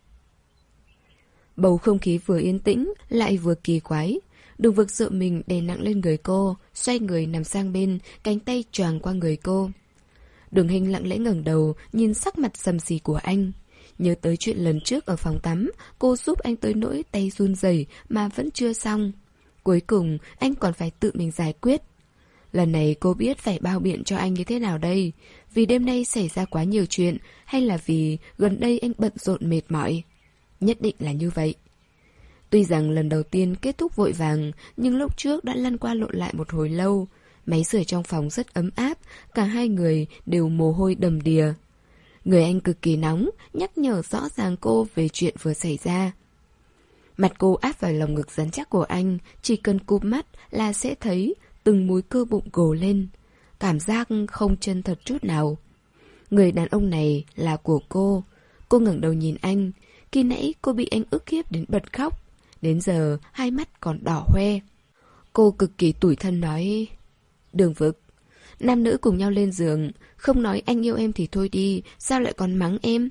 Bầu không khí vừa yên tĩnh, lại vừa kỳ quái. Đường Vực sợ mình đè nặng lên người cô, xoay người nằm sang bên, cánh tay choàng qua người cô. Đường Hinh lặng lẽ ngẩng đầu, nhìn sắc mặt sầm xì của anh. Nhớ tới chuyện lần trước ở phòng tắm, cô giúp anh tới nỗi tay run rẩy mà vẫn chưa xong. Cuối cùng, anh còn phải tự mình giải quyết. Lần này cô biết phải bao biện cho anh như thế nào đây? Vì đêm nay xảy ra quá nhiều chuyện, hay là vì gần đây anh bận rộn mệt mỏi? Nhất định là như vậy. Tuy rằng lần đầu tiên kết thúc vội vàng, nhưng lúc trước đã lăn qua lộn lại một hồi lâu. Máy sưởi trong phòng rất ấm áp, cả hai người đều mồ hôi đầm đìa. Người anh cực kỳ nóng, nhắc nhở rõ ràng cô về chuyện vừa xảy ra. Mặt cô áp vào lồng ngực rắn chắc của anh, chỉ cần cụp mắt là sẽ thấy từng múi cơ bụng gồ lên. Cảm giác không chân thật chút nào. Người đàn ông này là của cô. Cô ngẩng đầu nhìn anh. Khi nãy cô bị anh ức hiếp đến bật khóc. Đến giờ hai mắt còn đỏ hoe. Cô cực kỳ tủi thân nói: Đường Vực, nam nữ cùng nhau lên giường, không nói anh yêu em thì thôi đi, sao lại còn mắng em?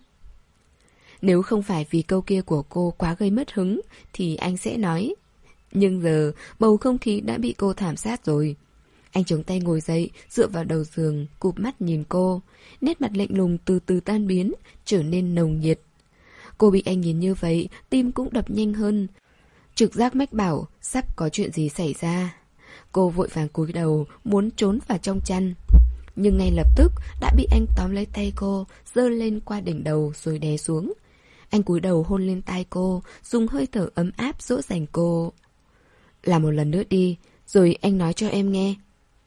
Nếu không phải vì câu kia của cô quá gây mất hứng thì anh sẽ nói. Nhưng giờ bầu không khí đã bị cô thảm sát rồi. Anh chống tay ngồi dậy, dựa vào đầu giường, cụp mắt nhìn cô. Nét mặt lạnh lùng từ từ tan biến, trở nên nồng nhiệt. Cô bị anh nhìn như vậy, tim cũng đập nhanh hơn. Trực giác mách bảo sắp có chuyện gì xảy ra. Cô vội vàng cúi đầu, muốn trốn vào trong chăn. Nhưng ngay lập tức đã bị anh tóm lấy tay cô, giơ lên qua đỉnh đầu rồi đè xuống. Anh cúi đầu hôn lên tai cô, dùng hơi thở ấm áp dỗ dành cô. Làm một lần nữa đi, rồi anh nói cho em nghe.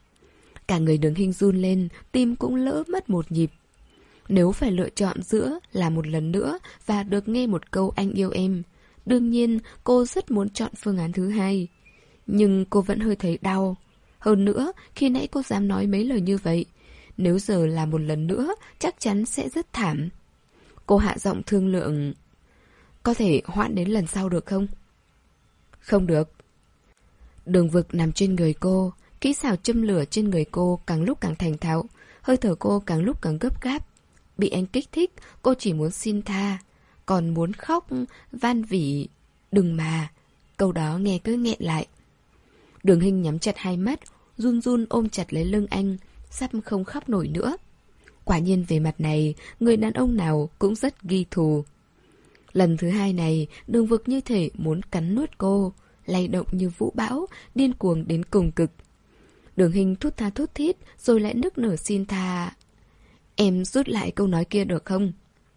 Cả người Đường Hinh run lên, tim cũng lỡ mất một nhịp. Nếu phải lựa chọn giữa là một lần nữa và được nghe một câu anh yêu em, đương nhiên cô rất muốn chọn phương án thứ hai. Nhưng cô vẫn hơi thấy đau. Hơn nữa, khi nãy cô dám nói mấy lời như vậy. Nếu giờ là một lần nữa, chắc chắn sẽ rất thảm. Cô hạ giọng thương lượng. Có thể hoãn đến lần sau được không? Không được. Đường Vực nằm trên người cô, kỹ xảo châm lửa trên người cô càng lúc càng thành thạo, hơi thở cô càng lúc càng gấp gáp. Bị anh kích thích, cô chỉ muốn xin tha, còn muốn khóc, van vỉ. Đừng mà. Câu đó nghe cứ nghẹn lại. Đường Hinh nhắm chặt hai mắt, run run ôm chặt lấy lưng anh, sắp không khóc nổi nữa. Quả nhiên về mặt này, người đàn ông nào cũng rất ghi thù. Lần thứ hai này, Đường Vực như thể muốn cắn nuốt cô, lay động như vũ bão, điên cuồng đến cùng cực. Đường Hinh thút tha thút thít, rồi lại nức nở xin tha. Em rút lại câu nói kia được không?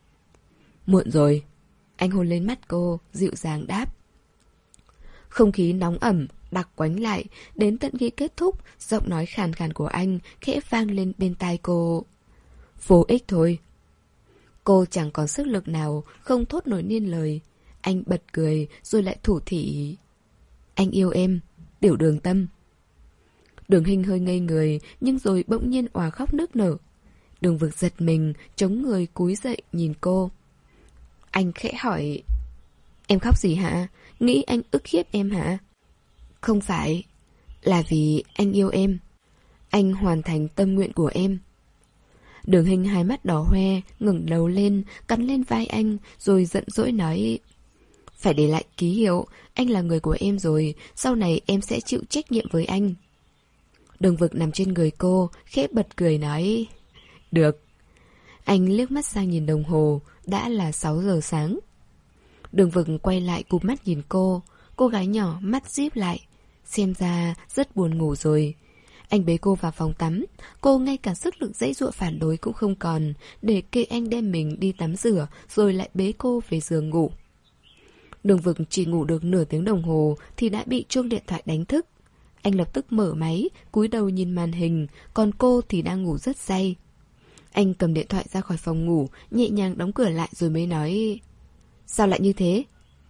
Muộn rồi. Anh hôn lên mắt cô, dịu dàng đáp. Không khí nóng ẩm, đặc quánh lại, đến tận khi kết thúc, giọng nói khàn khàn của anh khẽ vang lên bên tai cô. Vô ích thôi. Cô chẳng còn sức lực nào, không thốt nổi nên lời. Anh bật cười, rồi lại thủ thỉ. Anh yêu em, Tiểu Đường Tâm. Đường Hinh hơi ngây người, nhưng rồi bỗng nhiên òa khóc nức nở. Đường Vực giật mình, chống người cúi dậy nhìn cô. Anh khẽ hỏi. Em khóc gì hả? Nghĩ anh ức hiếp em hả? Không phải. Là vì anh yêu em. Anh hoàn thành tâm nguyện của em. Đường Hinh hai mắt đỏ hoe, ngẩng đầu lên, cắn lên vai anh, rồi giận dỗi nói. Phải để lại ký hiệu, anh là người của em rồi, sau này em sẽ chịu trách nhiệm với anh. Đường Vực nằm trên người cô, khẽ bật cười nói. Được. Anh liếc mắt sang nhìn đồng hồ, đã là sáu giờ sáng. Đường Vực quay lại cụp mắt nhìn cô, cô gái nhỏ mắt díp lại, xem ra rất buồn ngủ rồi. Anh bế cô vào phòng tắm, cô ngay cả sức lực giãy giụa phản đối cũng không còn, để kệ anh đem mình đi tắm rửa, rồi lại bế cô về giường ngủ. Đường Vực chỉ ngủ được nửa tiếng đồng hồ thì đã bị chuông điện thoại đánh thức. Anh lập tức mở máy, cúi đầu nhìn màn hình, còn cô thì đang ngủ rất say. Anh cầm điện thoại ra khỏi phòng ngủ, nhẹ nhàng đóng cửa lại rồi mới nói. Sao lại như thế?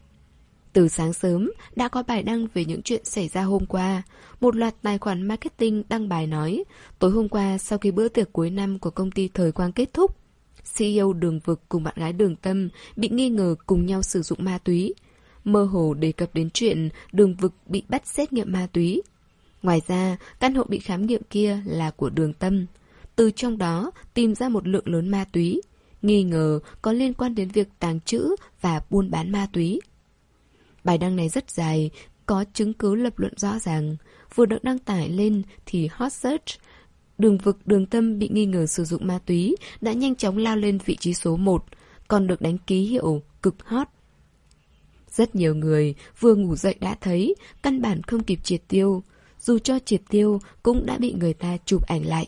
Từ sáng sớm đã có bài đăng về những chuyện xảy ra hôm qua. Một loạt tài khoản marketing đăng bài nói, tối hôm qua sau khi bữa tiệc cuối năm của công ty Thời Quang kết thúc, xê e ô Đường Vực cùng bạn gái Đường Tâm bị nghi ngờ cùng nhau sử dụng ma túy. Mơ hồ đề cập đến chuyện Đường Vực bị bắt xét nghiệm ma túy. Ngoài ra, căn hộ bị khám nghiệm kia là của Đường Tâm. Từ trong đó tìm ra một lượng lớn ma túy, nghi ngờ có liên quan đến việc tàng trữ và buôn bán ma túy. Bài đăng này rất dài, có chứng cứ lập luận rõ ràng. Vừa được đăng tải lên thì hot search Đường Vực Đường Tâm bị nghi ngờ sử dụng ma túy đã nhanh chóng lao lên vị trí số một, còn được đánh ký hiệu cực hot. Rất nhiều người vừa ngủ dậy đã thấy, căn bản không kịp triệt tiêu. Dù cho triệt tiêu cũng đã bị người ta chụp ảnh lại.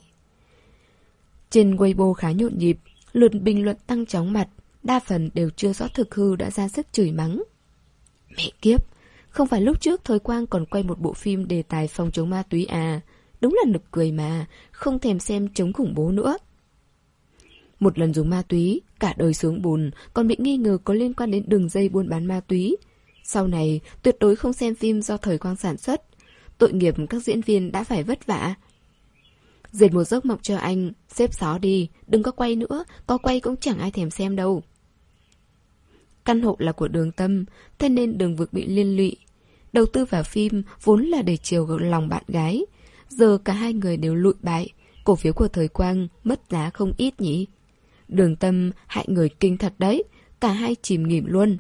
Trên Weibo khá nhộn nhịp, lượt bình luận tăng chóng mặt, đa phần đều chưa rõ thực hư đã ra sức chửi mắng. Mẹ kiếp, không phải lúc trước Thời Quang còn quay một bộ phim đề tài phòng chống ma túy à? Đúng là nực cười mà, không thèm xem chống khủng bố nữa. Một lần dùng ma túy, cả đời xuống bùn, còn bị nghi ngờ có liên quan đến đường dây buôn bán ma túy. Sau này, tuyệt đối không xem phim do Thời Quang sản xuất. Tội nghiệp các diễn viên đã phải vất vả. Dệt một giấc mộng cho anh, xếp xó đi, đừng có quay nữa, có quay cũng chẳng ai thèm xem đâu. Căn hộ là của Đường Tâm, thế nên Đường Vực bị liên lụy. Đầu tư vào phim vốn là để chiều lòng bạn gái. Giờ cả hai người đều lụi bại, cổ phiếu của Thời Quang mất giá không ít nhỉ. Đường Tâm hại người kinh thật đấy, cả hai chìm nghỉm luôn.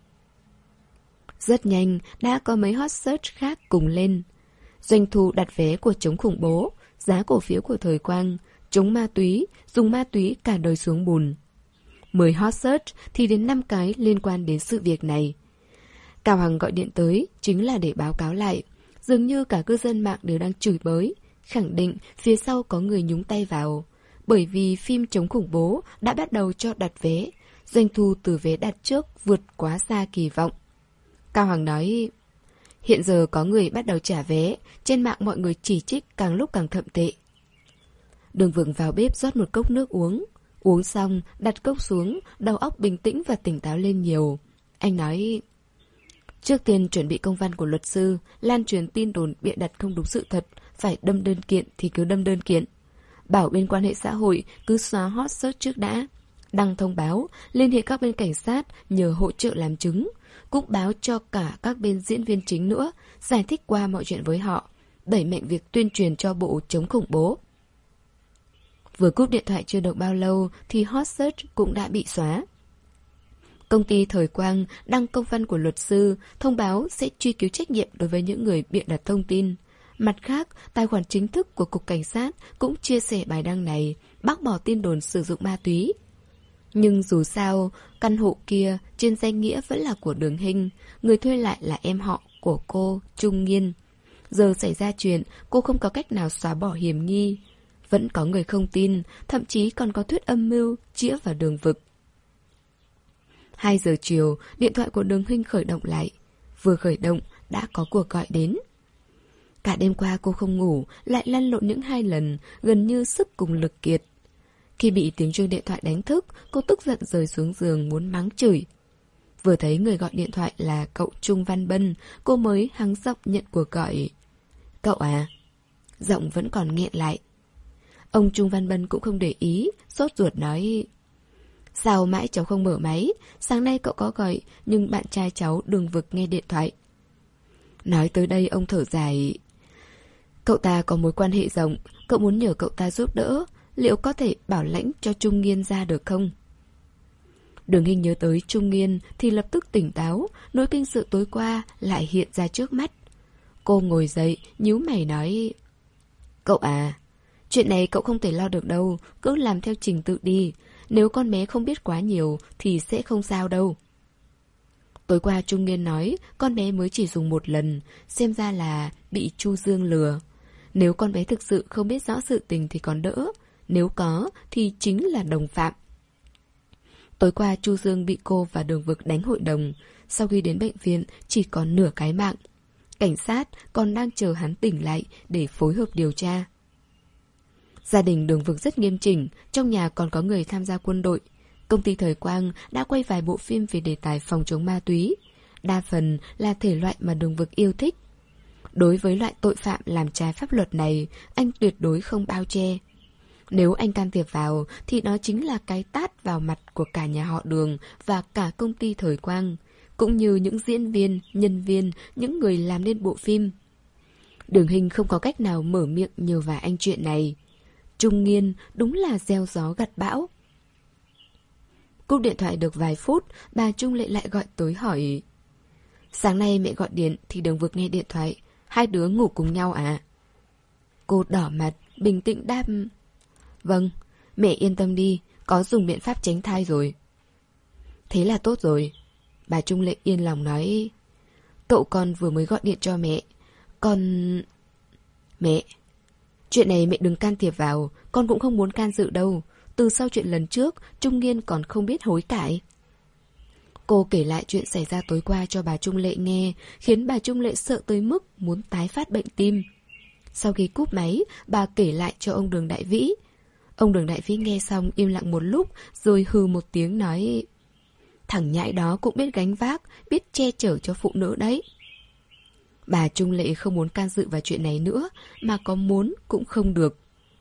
Rất nhanh đã có mấy hot search khác cùng lên. Doanh thu đặt vé của chống khủng bố, giá cổ phiếu của Thời Quang, chống ma túy, dùng ma túy cả đời xuống bùn. Mười hot search thì đến năm cái liên quan đến sự việc này. Cao Hằng gọi điện tới chính là để báo cáo lại. Dường như cả cư dân mạng đều đang chửi bới, khẳng định phía sau có người nhúng tay vào. Bởi vì phim chống khủng bố đã bắt đầu cho đặt vé, doanh thu từ vé đặt trước vượt quá xa kỳ vọng. Cao Hằng nói, hiện giờ có người bắt đầu trả vé, trên mạng mọi người chỉ trích càng lúc càng thậm tệ. Đường Vực vào bếp rót một cốc nước uống. Uống xong, đặt cốc xuống, đầu óc bình tĩnh và tỉnh táo lên nhiều. Anh nói, trước tiên chuẩn bị công văn của luật sư, lan truyền tin đồn bịa đặt không đúng sự thật, phải đâm đơn kiện thì cứ đâm đơn kiện. Bảo bên quan hệ xã hội cứ xóa hot search trước đã. Đăng thông báo, liên hệ các bên cảnh sát nhờ hỗ trợ làm chứng. Cũng báo cho cả các bên diễn viên chính nữa, giải thích qua mọi chuyện với họ. Đẩy mạnh việc tuyên truyền cho bộ chống khủng bố. Vừa cúp điện thoại chưa được bao lâu thì hot search cũng đã bị xóa. Công ty Thời Quang đăng công văn của luật sư thông báo sẽ truy cứu trách nhiệm đối với những người bịa đặt thông tin. Mặt khác, tài khoản chính thức của Cục Cảnh sát cũng chia sẻ bài đăng này, bác bỏ tin đồn sử dụng ma túy. Nhưng dù sao, căn hộ kia trên danh nghĩa vẫn là của Đường Hinh, người thuê lại là em họ của cô, Trung Nghiên. Giờ xảy ra chuyện, cô không có cách nào xóa bỏ hiểm nghi. Vẫn có người không tin, thậm chí còn có thuyết âm mưu chĩa vào Đường Vực. Hai giờ chiều, điện thoại của Đường Hinh khởi động lại. Vừa khởi động, đã có cuộc gọi đến. Cả đêm qua cô không ngủ, lại lăn lộn những hai lần, gần như sức cùng lực kiệt. Khi bị tiếng chuông điện thoại đánh thức, cô tức giận rơi xuống giường muốn mắng chửi. Vừa thấy người gọi điện thoại là cậu Trung Văn Bân, cô mới hắng giọng nhận cuộc gọi. Cậu à? Giọng vẫn còn nghẹn lại. Ông Trung Văn Bân cũng không để ý, sốt ruột nói: Sao mãi cháu không mở máy? Sáng nay cậu có gọi, nhưng bạn trai cháu Đường Vực nghe điện thoại. Nói tới đây ông thở dài. Cậu ta có mối quan hệ rộng, cậu muốn nhờ cậu ta giúp đỡ. Liệu có thể bảo lãnh cho Trung Nghiên ra được không? Đường Hinh nhớ tới Trung Nghiên thì lập tức tỉnh táo. Nỗi kinh sự tối qua lại hiện ra trước mắt. Cô ngồi dậy, nhíu mày nói: Cậu à, chuyện này cậu không thể lo được đâu. Cứ làm theo trình tự đi. Nếu con bé không biết quá nhiều thì sẽ không sao đâu. Tối qua Trung Nghiên nói con bé mới chỉ dùng một lần, xem ra là bị Chu Dương lừa. Nếu con bé thực sự không biết rõ sự tình thì còn đỡ, nếu có thì chính là đồng phạm. Tối qua Chu Dương bị cô và Đường Vực đánh hội đồng, sau khi đến bệnh viện chỉ còn nửa cái mạng. Cảnh sát còn đang chờ hắn tỉnh lại để phối hợp điều tra. Gia đình Đường Vực rất nghiêm chỉnh, trong nhà còn có người tham gia quân đội. Công ty Thời Quang đã quay vài bộ phim về đề tài phòng chống ma túy. Đa phần là thể loại mà Đường Vực yêu thích. Đối với loại tội phạm làm trái pháp luật này, anh tuyệt đối không bao che. Nếu anh can thiệp vào thì đó chính là cái tát vào mặt của cả nhà họ Đường và cả công ty Thời Quang, cũng như những diễn viên, nhân viên, những người làm nên bộ phim. Đường Hinh không có cách nào mở miệng nhờ vả anh chuyện này. Trung Nghiên đúng là gieo gió gặt bão. Cúp điện thoại được vài phút, bà Trung Lệ lại gọi tới hỏi: Sáng nay mẹ gọi điện thì Đường Vực nghe điện thoại. Hai đứa ngủ cùng nhau à? Cô đỏ mặt, bình tĩnh đáp: Vâng, mẹ yên tâm đi, có dùng biện pháp tránh thai rồi. Thế là tốt rồi. Bà Trung Lệ yên lòng nói: Cậu con vừa mới gọi điện cho mẹ. Con... Mẹ, chuyện này mẹ đừng can thiệp vào, con cũng không muốn can dự đâu. Từ sau chuyện lần trước, Trung Nghiên còn không biết hối cải. Cô kể lại chuyện xảy ra tối qua cho bà Trung Lệ nghe, khiến bà Trung Lệ sợ tới mức muốn tái phát bệnh tim. Sau khi cúp máy, bà kể lại cho ông Đường Đại Vĩ. Ông Đường Đại Vĩ nghe xong im lặng một lúc, rồi hừ một tiếng nói: Thằng nhãi đó cũng biết gánh vác, biết che chở cho phụ nữ đấy. Bà Trung Lệ không muốn can dự vào chuyện này nữa, mà có muốn cũng không được.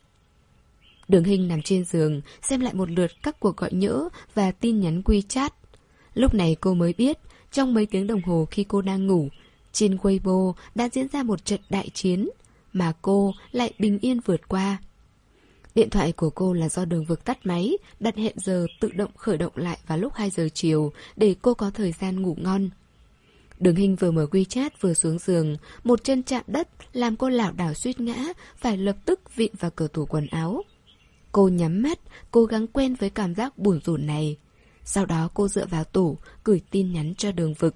Đường Hinh nằm trên giường, xem lại một lượt các cuộc gọi nhỡ và tin nhắn WeChat. Lúc này cô mới biết, trong mấy tiếng đồng hồ khi cô đang ngủ, trên Weibo đã diễn ra một trận đại chiến, mà cô lại bình yên vượt qua. Điện thoại của cô là do Đường Vực tắt máy, đặt hẹn giờ tự động khởi động lại vào lúc hai giờ chiều để cô có thời gian ngủ ngon. Đường Hinh vừa mở WeChat vừa xuống giường, một chân chạm đất làm cô lảo đảo suýt ngã, phải lập tức vịn vào cửa tủ quần áo. Cô nhắm mắt, cố gắng quen với cảm giác bủn rủn này. Sau đó cô dựa vào tủ, gửi tin nhắn cho Đường Vực.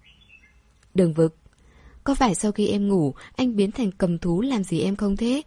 Đường Vực, có phải sau khi em ngủ, anh biến thành cầm thú làm gì em không thế?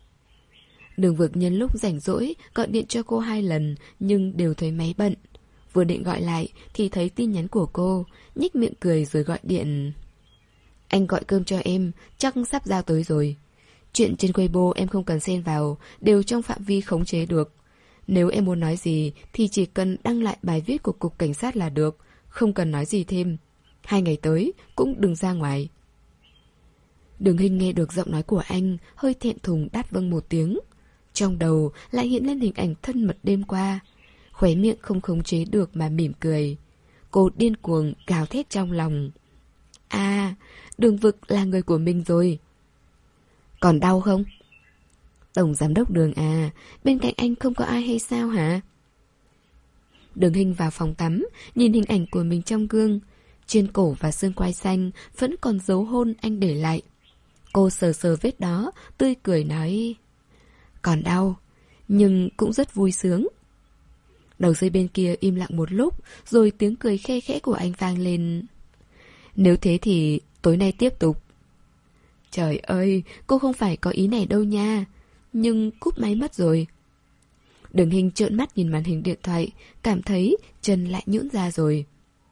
Đường Vực nhân lúc rảnh rỗi, gọi điện cho cô hai lần, nhưng đều thấy máy bận. Vừa định gọi lại, thì thấy tin nhắn của cô, nhếch miệng cười rồi gọi điện. Anh gọi cơm cho em, chắc sắp giao tới rồi. Chuyện trên Weibo em không cần xen vào, đều trong phạm vi khống chế được. Nếu em muốn nói gì thì chỉ cần đăng lại bài viết của Cục Cảnh sát là được, không cần nói gì thêm. Hai ngày tới cũng đừng ra ngoài. Đường Hinh nghe được giọng nói của anh, hơi thẹn thùng đáp vâng một tiếng. Trong đầu lại hiện lên hình ảnh thân mật đêm qua. Khóe miệng không khống chế được mà mỉm cười. Cô điên cuồng gào thét trong lòng. À, Đường Vực là người của mình rồi. Còn đau không? Tổng giám đốc Đường à, bên cạnh anh không có ai hay sao hả? Đường Hinh vào phòng tắm, nhìn hình ảnh của mình trong gương. Trên cổ và xương quai xanh vẫn còn dấu hôn anh để lại. Cô sờ sờ vết đó, tươi cười nói: còn đau, nhưng cũng rất vui sướng. Đầu dây bên kia im lặng một lúc, rồi tiếng cười khe khẽ của anh vang lên. Nếu thế thì tối nay tiếp tục. Trời ơi, cô không phải có ý này đâu nha. Nhưng cúp máy mất rồi. Đường Hinh trợn mắt nhìn màn hình điện thoại, cảm thấy chân lại nhũn ra rồi.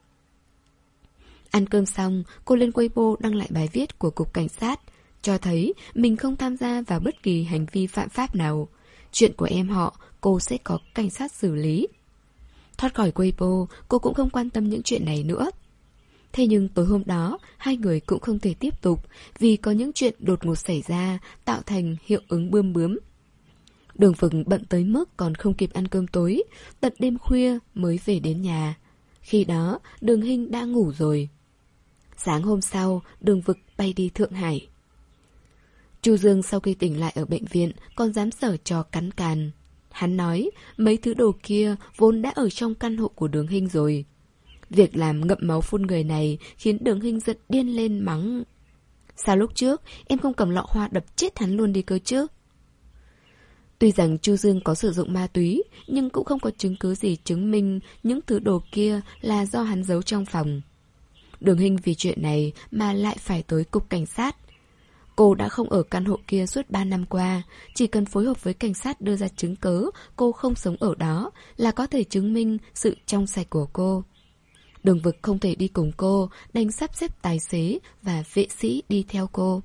Ăn cơm xong, cô lên Weibo đăng lại bài viết của Cục Cảnh sát, cho thấy mình không tham gia vào bất kỳ hành vi phạm pháp nào. Chuyện của em họ, cô sẽ có cảnh sát xử lý. Thoát khỏi Weibo, cô cũng không quan tâm những chuyện này nữa. Thế nhưng tối hôm đó, hai người cũng không thể tiếp tục vì có những chuyện đột ngột xảy ra, tạo thành hiệu ứng bươm bướm. Đường Vực bận tới mức còn không kịp ăn cơm tối, tận đêm khuya mới về đến nhà. Khi đó, Đường Hinh đã ngủ rồi. Sáng hôm sau, Đường Vực bay đi Thượng Hải. Chu Dương sau khi tỉnh lại ở bệnh viện còn dám giở trò cắn càn. Hắn nói mấy thứ đồ kia vốn đã ở trong căn hộ của Đường Hinh rồi. Việc làm ngậm máu phun người này khiến Đường Hinh giận điên lên mắng. Sao lúc trước em không cầm lọ hoa đập chết hắn luôn đi cơ chứ? Tuy rằng Chu Dương có sử dụng ma túy, nhưng cũng không có chứng cứ gì chứng minh những thứ đồ kia là do hắn giấu trong phòng. Đường Hinh vì chuyện này mà lại phải tới cục cảnh sát. Cô đã không ở căn hộ kia suốt ba năm qua, chỉ cần phối hợp với cảnh sát đưa ra chứng cớ cô không sống ở đó là có thể chứng minh sự trong sạch của cô. Đường Vực không thể đi cùng cô, đành sắp xếp tài xế và vệ sĩ đi theo cô.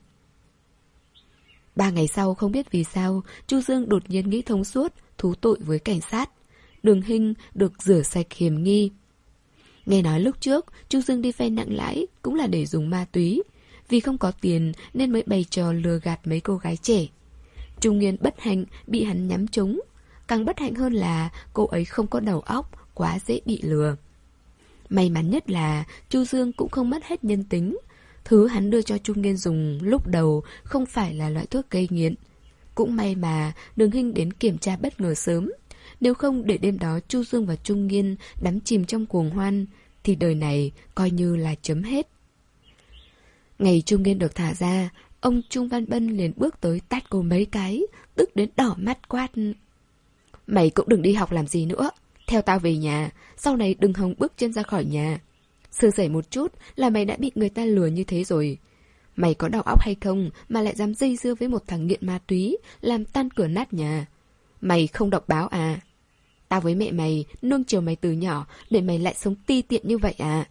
Ba ngày sau không biết vì sao, Chu Dương đột nhiên nghĩ thông suốt, thú tội với cảnh sát. Đường Hinh được rửa sạch hiểm nghi. Nghe nói lúc trước, Chu Dương đi vay nặng lãi cũng là để dùng ma túy. Vì không có tiền nên mới bày trò lừa gạt mấy cô gái trẻ. Trung Nghiên bất hạnh bị hắn nhắm trúng. Càng bất hạnh hơn là cô ấy không có đầu óc, quá dễ bị lừa. May mắn nhất là Chu Dương cũng không mất hết nhân tính. Thứ hắn đưa cho Trung Nghiên dùng lúc đầu không phải là loại thuốc gây nghiện. Cũng may mà Đường Hinh đến kiểm tra bất ngờ sớm. Nếu không để đêm đó Chu Dương và Trung Nghiên đắm chìm trong cuồng hoan thì đời này coi như là chấm hết. Ngày Trung Nghiên được thả ra, ông Trung Văn Bân liền bước tới tát cô mấy cái, tức đến đỏ mắt quát. Mày cũng đừng đi học làm gì nữa, theo tao về nhà, sau này đừng hòng bước chân ra khỏi nhà. Sơ sẩy một chút là mày đã bị người ta lừa như thế rồi. Mày có đầu óc hay không mà lại dám dây dưa với một thằng nghiện ma túy, làm tan cửa nát nhà. Mày không đọc báo à? Tao với mẹ mày nuông chiều mày từ nhỏ để mày lại sống ti tiện như vậy à?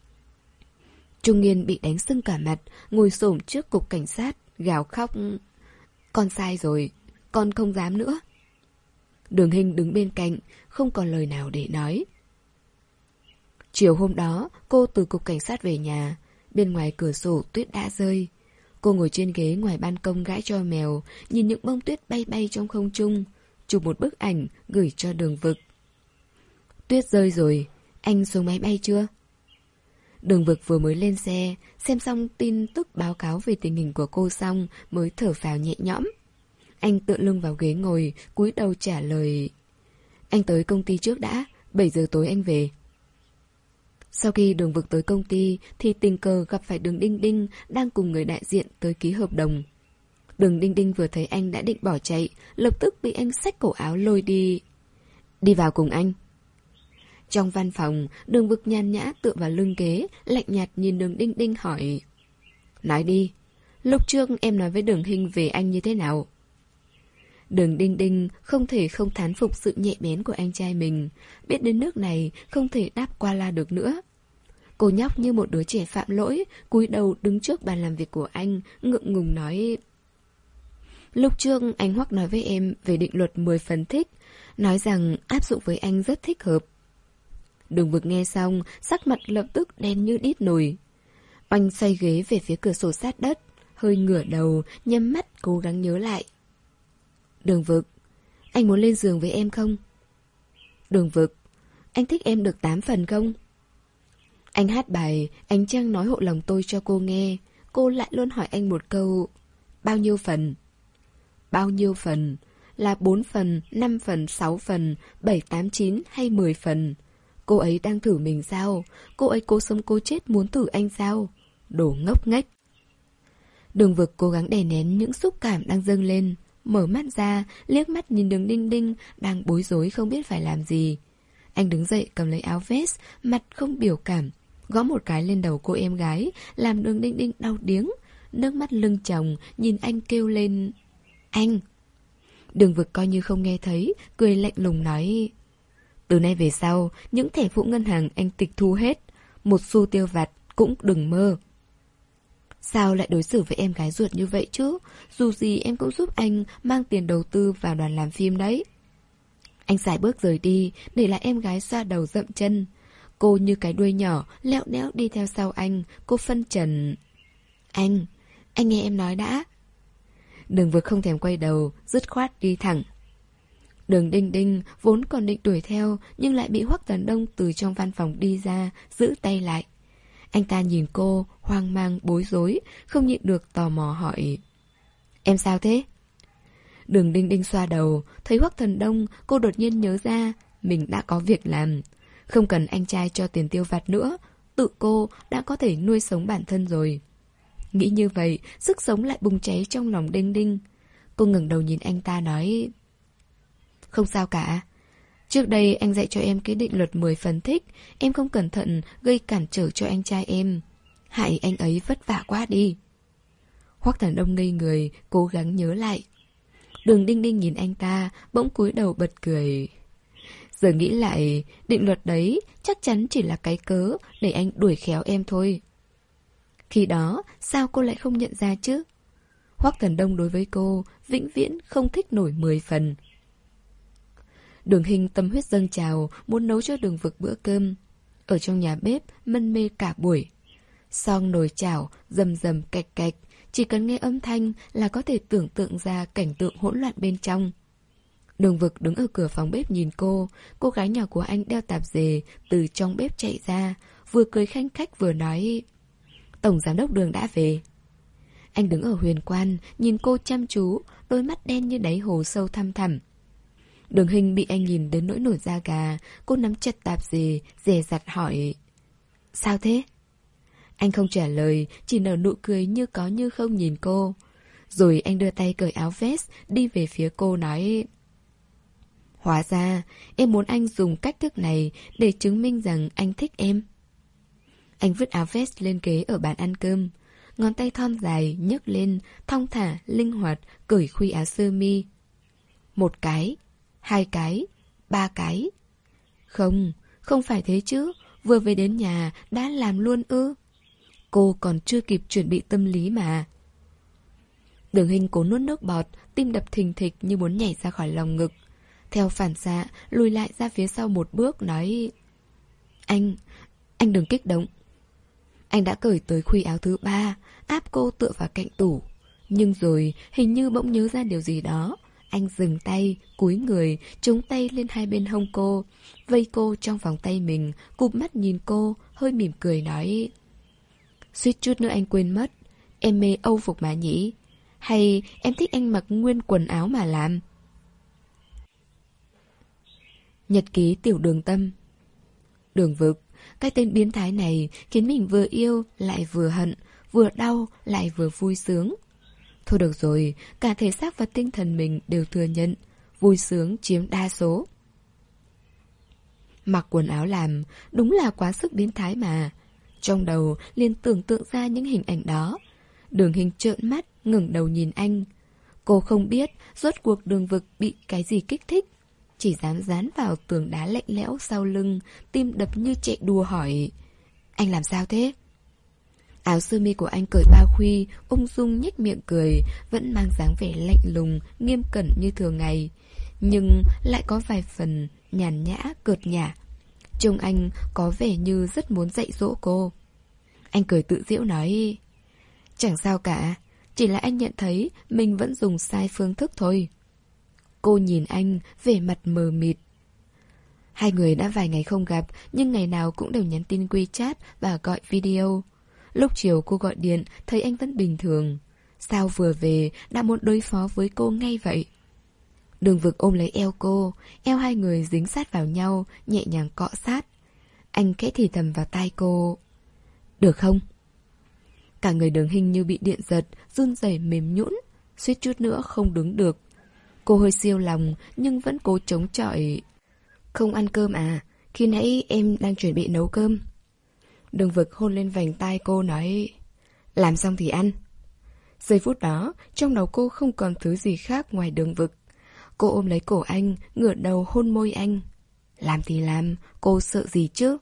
Trung Nghiên bị đánh sưng cả mặt, ngồi xổm trước cục cảnh sát, gào khóc. Con sai rồi, con không dám nữa. Đường Hinh đứng bên cạnh, không còn lời nào để nói. Chiều hôm đó, cô từ cục cảnh sát về nhà. Bên ngoài cửa sổ tuyết đã rơi. Cô ngồi trên ghế ngoài ban công gãi cho mèo, nhìn những bông tuyết bay bay trong không trung, chụp một bức ảnh gửi cho Đường Vực. Tuyết rơi rồi, anh xuống máy bay chưa? Đường Vực vừa mới lên xe, xem xong tin tức báo cáo về tình hình của cô xong mới thở phào nhẹ nhõm. Anh tựa lưng vào ghế ngồi, cúi đầu trả lời. Anh tới công ty trước đã, bảy giờ tối anh về. Sau khi Đường Vực tới công ty thì tình cờ gặp phải Đường Đinh Đinh đang cùng người đại diện tới ký hợp đồng. Đường Đinh Đinh vừa thấy anh đã định bỏ chạy, lập tức bị anh xách cổ áo lôi đi. Đi vào cùng anh. Trong văn phòng, Đường Vực nhàn nhã tựa vào lưng ghế, lạnh nhạt nhìn Đường Đinh Đinh hỏi. Nói đi, lúc trước em nói với Đường Hinh về anh như thế nào? Đường Đinh Đinh không thể không thán phục sự nhạy bén của anh trai mình, biết đến nước này không thể đáp qua la được nữa. Cô nhóc như một đứa trẻ phạm lỗi, cúi đầu đứng trước bàn làm việc của anh, ngượng ngùng nói. Lúc trước anh Hoắc nói với em về định luật mười phần thích, nói rằng áp dụng với anh rất thích hợp. Đường Vực nghe xong, sắc mặt lập tức đen như đít nồi. Oanh xoay ghế về phía cửa sổ sát đất, hơi ngửa đầu, nhắm mắt cố gắng nhớ lại. Đường Vực, Anh muốn lên giường với em không? Đường Vực, anh thích em được tám phần không? Anh hát bài Ánh Trăng Nói Hộ Lòng Tôi cho cô nghe. Cô lại luôn hỏi anh một câu: bao nhiêu phần? Bao nhiêu phần? Là bốn phần, năm phần, sáu phần, bảy, tám, chín hay mười phần? Cô ấy đang thử mình sao? Cô ấy cố sống cố chết muốn thử anh sao? Đồ ngốc nghếch. Đường Vực cố gắng đè nén những xúc cảm đang dâng lên, mở mắt ra, liếc mắt nhìn Đường Đinh Đinh đang bối rối không biết phải làm gì. Anh đứng dậy cầm lấy áo vest, mặt không biểu cảm, gõ một cái lên đầu cô em gái, làm Đường Đinh Đinh đau điếng. Nước mắt lưng tròng, nhìn anh kêu lên: anh! Đường Vực coi như không nghe thấy, cười lạnh lùng nói: từ nay về sau, những thẻ phụ ngân hàng anh tịch thu hết, một xu tiêu vặt cũng đừng mơ. Sao lại đối xử với em gái ruột như vậy chứ? Dù gì em cũng giúp anh mang tiền đầu tư vào đoàn làm phim đấy. Anh sải bước rời đi, để lại em gái xoa đầu dậm chân. Cô như cái đuôi nhỏ, lẹo đẽo đi theo sau anh. Cô phân trần: anh, anh nghe em nói đã. Đường Vực không thèm quay đầu, dứt khoát đi thẳng. Đường Đinh Đinh vốn còn định đuổi theo, nhưng lại bị Hoắc Tấn Đông từ trong văn phòng đi ra, giữ tay lại. Anh ta nhìn cô, hoang mang bối rối, không nhịn được tò mò hỏi: em sao thế? Đường Đinh Đinh xoa đầu, thấy Hoắc Thần Đông, cô đột nhiên nhớ ra mình đã có việc làm. Không cần anh trai cho tiền tiêu vặt nữa, tự cô đã có thể nuôi sống bản thân rồi. Nghĩ như vậy, sức sống lại bùng cháy trong lòng Đinh Đinh. Cô ngẩng đầu nhìn anh ta nói: không sao cả. Trước đây anh dạy cho em cái định luật mười phần thích, em không cẩn thận gây cản trở cho anh trai em. Hại anh ấy vất vả quá đi. Hoắc Thần Đông ngây người, cố gắng nhớ lại. Đường Đinh Đinh nhìn anh ta, bỗng cúi đầu bật cười. Giờ nghĩ lại, định luật đấy chắc chắn chỉ là cái cớ để anh đuổi khéo em thôi. Khi đó, sao cô lại không nhận ra chứ? Hoắc Thần Đông đối với cô vĩnh viễn không thích nổi mười phần. Đường Hình tâm huyết dâng trào, muốn nấu cho Đường Vực bữa cơm. Ở trong nhà bếp, mân mê cả buổi. Xong nồi chảo, rầm rầm cạch cạch, chỉ cần nghe âm thanh là có thể tưởng tượng ra cảnh tượng hỗn loạn bên trong. Đường Vực đứng ở cửa phòng bếp nhìn cô, cô gái nhỏ của anh đeo tạp dề từ trong bếp chạy ra, vừa cười khanh khách vừa nói: tổng giám đốc Đường đã về. Anh đứng ở huyền quan, nhìn cô chăm chú, đôi mắt đen như đáy hồ sâu thăm thẳm. Đường Hình bị anh nhìn đến nỗi nổi da gà, cô nắm chặt tạp dề, dè dặt hỏi: sao thế? Anh không trả lời, chỉ nở nụ cười như có như không nhìn cô. Rồi anh đưa tay cởi áo vest, đi về phía cô nói: hóa ra, em muốn anh dùng cách thức này để chứng minh rằng anh thích em. Anh vứt áo vest lên ghế ở bàn ăn cơm. Ngón tay thon dài, nhấc lên, thong thả, linh hoạt, cởi khuy áo sơ mi. Một cái, hai cái, ba cái. Không, không phải thế chứ, vừa về đến nhà đã làm luôn ư? Cô còn chưa kịp chuẩn bị tâm lý mà. Đường Hình cố nuốt nước bọt, tim đập thình thịch như muốn nhảy ra khỏi lòng ngực. Theo phản xạ, lùi lại ra phía sau một bước, nói: Anh, anh đừng kích động. Anh đã cởi tới khuy áo thứ ba, áp cô tựa vào cạnh tủ. Nhưng rồi, hình như bỗng nhớ ra điều gì đó. Anh dừng tay, cúi người, chống tay lên hai bên hông cô, vây cô trong vòng tay mình, cụp mắt nhìn cô, hơi mỉm cười nói: suýt chút nữa anh quên mất, em mê Âu phục mà nhỉ? Hay em thích anh mặc nguyên quần áo mà làm? Nhật ký Tiểu Đường Tâm. Đường Vực, cái tên biến thái này khiến mình vừa yêu lại vừa hận, vừa đau lại vừa vui sướng. Thôi được rồi, cả thể xác và tinh thần mình đều thừa nhận, vui sướng chiếm đa số. Mặc quần áo làm, đúng là quá sức biến thái mà. Trong đầu liền tưởng tượng ra những hình ảnh đó. Đường Hình trợn mắt, ngẩng đầu nhìn anh. Cô không biết rốt cuộc Đường Vực bị cái gì kích thích, chỉ dám dán vào tường đá lạnh lẽo sau lưng, tim đập như chạy đua hỏi: anh làm sao thế? Áo sơ mi của anh cởi bao khuy, ung dung nhếch miệng cười, vẫn mang dáng vẻ lạnh lùng, nghiêm cẩn như thường ngày, nhưng lại có vài phần nhàn nhã, cợt nhả. Trông anh có vẻ như rất muốn dạy dỗ cô. Anh cười tự giễu nói: chẳng sao cả, chỉ là anh nhận thấy mình vẫn dùng sai phương thức thôi. Cô nhìn anh, vẻ mặt mờ mịt. Hai người đã vài ngày không gặp, nhưng ngày nào cũng đều nhắn tin WeChat và gọi video. Lúc chiều cô gọi điện, thấy anh vẫn bình thường. Sao vừa về đã muốn đối phó với cô ngay vậy? Đường Vực ôm lấy eo cô, eo hai người dính sát vào nhau, nhẹ nhàng cọ sát. Anh khẽ thì thầm vào tai cô. Được không? Cả người Đường Hinh như bị điện giật, run rẩy mềm nhũn, suýt chút nữa không đứng được. Cô hơi siêu lòng nhưng vẫn cố chống chọi. Không ăn cơm à? Khi nãy em đang chuẩn bị nấu cơm. Đường Vực hôn lên vành tai cô nói. Làm xong thì ăn. Giây phút đó, trong đầu cô không còn thứ gì khác ngoài Đường Vực. Cô ôm lấy cổ anh, ngửa đầu hôn môi anh. Làm thì làm, cô sợ gì chứ?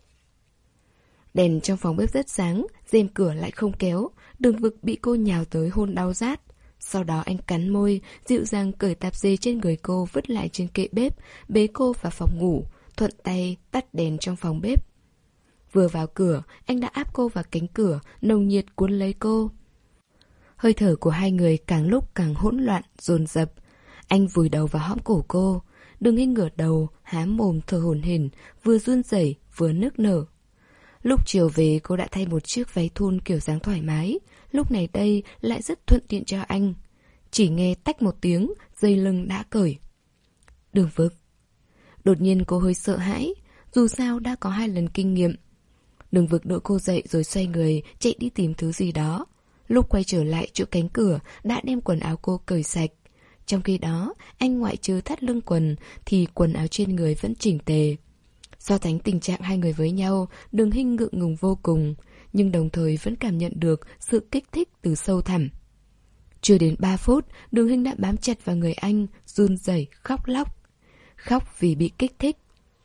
Đèn trong phòng bếp rất sáng, rèm cửa lại không kéo. Đường Vực bị cô nhào tới hôn đau rát. Sau đó anh cắn môi, dịu dàng cởi tạp dề trên người cô vứt lại trên kệ bếp, bế cô vào phòng ngủ, thuận tay tắt đèn trong phòng bếp. Vừa vào cửa, anh đã áp cô vào cánh cửa, nồng nhiệt cuốn lấy cô. Hơi thở của hai người càng lúc càng hỗn loạn, dồn dập. Anh vùi đầu vào hõm cổ cô, Đường Hinh ngửa đầu, há mồm thở hổn hển, vừa run rẩy vừa nức nở. Lúc chiều về cô đã thay một chiếc váy thun kiểu dáng thoải mái, lúc này đây lại rất thuận tiện cho anh. Chỉ nghe tách một tiếng, dây lưng đã cởi. Đường Vực. Đột nhiên cô hơi sợ hãi, dù sao đã có hai lần kinh nghiệm. Đường Vực đỡ cô dậy rồi xoay người, chạy đi tìm thứ gì đó. Lúc quay trở lại chỗ cánh cửa, đã đem quần áo cô cởi sạch. Trong khi đó, anh ngoại trừ thắt lưng quần, thì quần áo trên người vẫn chỉnh tề. So sánh tình trạng hai người với nhau, Đường Hinh ngượng ngùng vô cùng, nhưng đồng thời vẫn cảm nhận được sự kích thích từ sâu thẳm. Chưa đến ba phút, Đường Hinh đã bám chặt vào người anh, run rẩy khóc lóc. Khóc vì bị kích thích.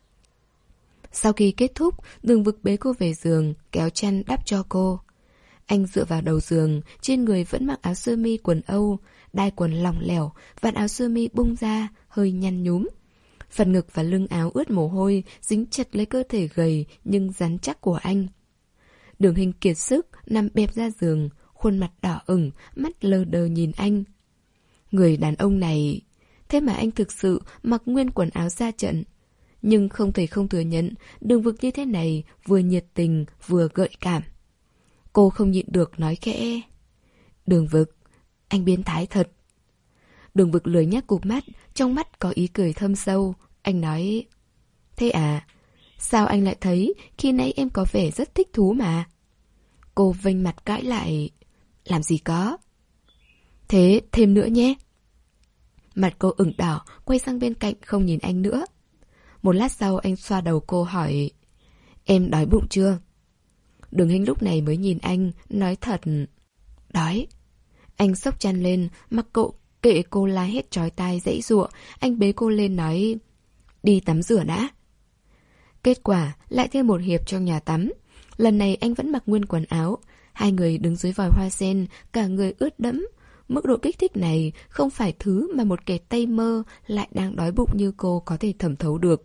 Sau khi kết thúc, Đường Vực bế cô về giường, kéo chăn đắp cho cô. Anh dựa vào đầu giường, trên người vẫn mặc áo sơ mi quần Âu, đai quần lỏng lẻo, vạt áo sơ mi bung ra, hơi nhăn nhúm. Phần ngực và lưng áo ướt mồ hôi, dính chặt lấy cơ thể gầy nhưng rắn chắc của anh. Đường Hinh kiệt sức, nằm bẹp ra giường, khuôn mặt đỏ ửng, mắt lờ đờ nhìn anh. Người đàn ông này... Thế mà anh thực sự mặc nguyên quần áo ra trận. Nhưng không thể không thừa nhận, Đường Vực như thế này vừa nhiệt tình vừa gợi cảm. Cô không nhịn được nói khẽ. Đường Vực, anh biến thái thật. Đường Vực lười nhác cụp mắt, trong mắt có ý cười thâm sâu. Anh nói. Thế à, sao anh lại thấy khi nãy em có vẻ rất thích thú mà? Cô vênh mặt cãi lại. Làm gì có. Thế thêm nữa nhé. Mặt cô ửng đỏ, quay sang bên cạnh không nhìn anh nữa. Một lát sau anh xoa đầu cô hỏi. Em đói bụng chưa? Đường Hinh lúc này mới nhìn anh, nói thật. Đói. Anh xốc chăn lên, mặc cộ kệ cô la hét chói tai giãy giụa. Anh bế cô lên nói. Đi tắm rửa đã. Kết quả lại thêm một hiệp trong nhà tắm. Lần này anh vẫn mặc nguyên quần áo. Hai người đứng dưới vòi hoa sen, cả người ướt đẫm. Mức độ kích thích này không phải thứ mà một kẻ tây mơ lại đang đói bụng như cô có thể thẩm thấu được.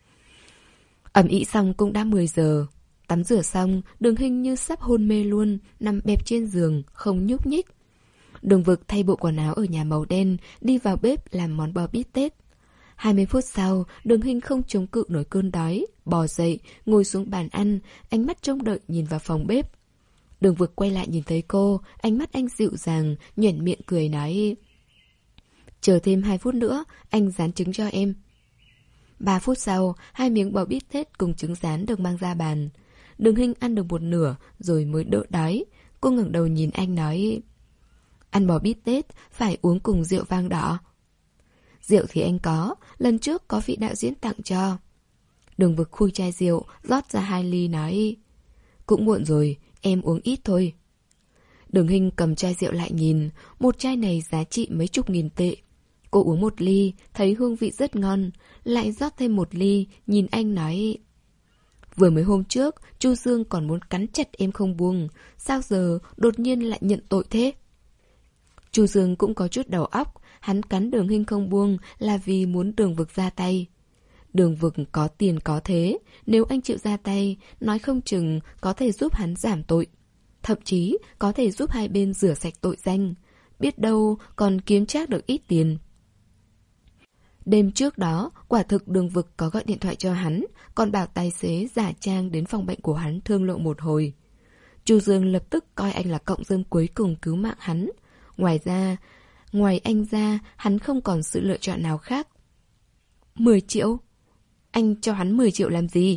Ẩm ĩ xong cũng đã mười giờ. Tắm rửa xong, Đường Hinh như sắp hôn mê luôn, nằm bẹp trên giường, không nhúc nhích. Đường Vực thay bộ quần áo ở nhà màu đen, đi vào bếp làm món bò bít tết. hai mươi phút sau, Đường Hinh không chống cự nổi cơn đói, bò dậy, ngồi xuống bàn ăn, ánh mắt trông đợi nhìn vào phòng bếp. Đường Vực quay lại nhìn thấy cô, ánh mắt anh dịu dàng, nhoẻn miệng cười nói. Chờ thêm hai phút nữa, anh rán trứng cho em. Ba phút sau, hai miếng bò bít tết cùng trứng rán được mang ra bàn. Đường Hinh ăn được một nửa, rồi mới đỡ đói. Cô ngẩng đầu nhìn anh nói. Ăn bò bít tết, phải uống cùng rượu vang đỏ. Rượu thì anh có, lần trước có vị đạo diễn tặng cho. Đường Vực khui chai rượu, rót ra hai ly nói. Cũng muộn rồi, em uống ít thôi. Đường Hinh cầm chai rượu lại nhìn, một chai này giá trị mấy chục nghìn tệ. Cô uống một ly, thấy hương vị rất ngon, lại rót thêm một ly, nhìn anh nói. Vừa mới hôm trước, Chu Dương còn muốn cắn chặt em không buông, sao giờ đột nhiên lại nhận tội thế? Chu Dương cũng có chút đầu óc, hắn cắn Đường Hinh không buông là vì muốn Đường Vực ra tay. Đường Vực có tiền có thế, nếu anh chịu ra tay, nói không chừng có thể giúp hắn giảm tội. Thậm chí có thể giúp hai bên rửa sạch tội danh, biết đâu còn kiếm trác được ít tiền. Đêm trước đó, quả thực Đường Vực có gọi điện thoại cho hắn, còn bảo tài xế giả trang đến phòng bệnh của hắn thương lượng một hồi. Chu Dương lập tức coi anh là cộng dân cuối cùng cứu mạng hắn. Ngoài ra, ngoài anh ra, hắn không còn sự lựa chọn nào khác. Mười triệu? Anh cho hắn mười triệu làm gì?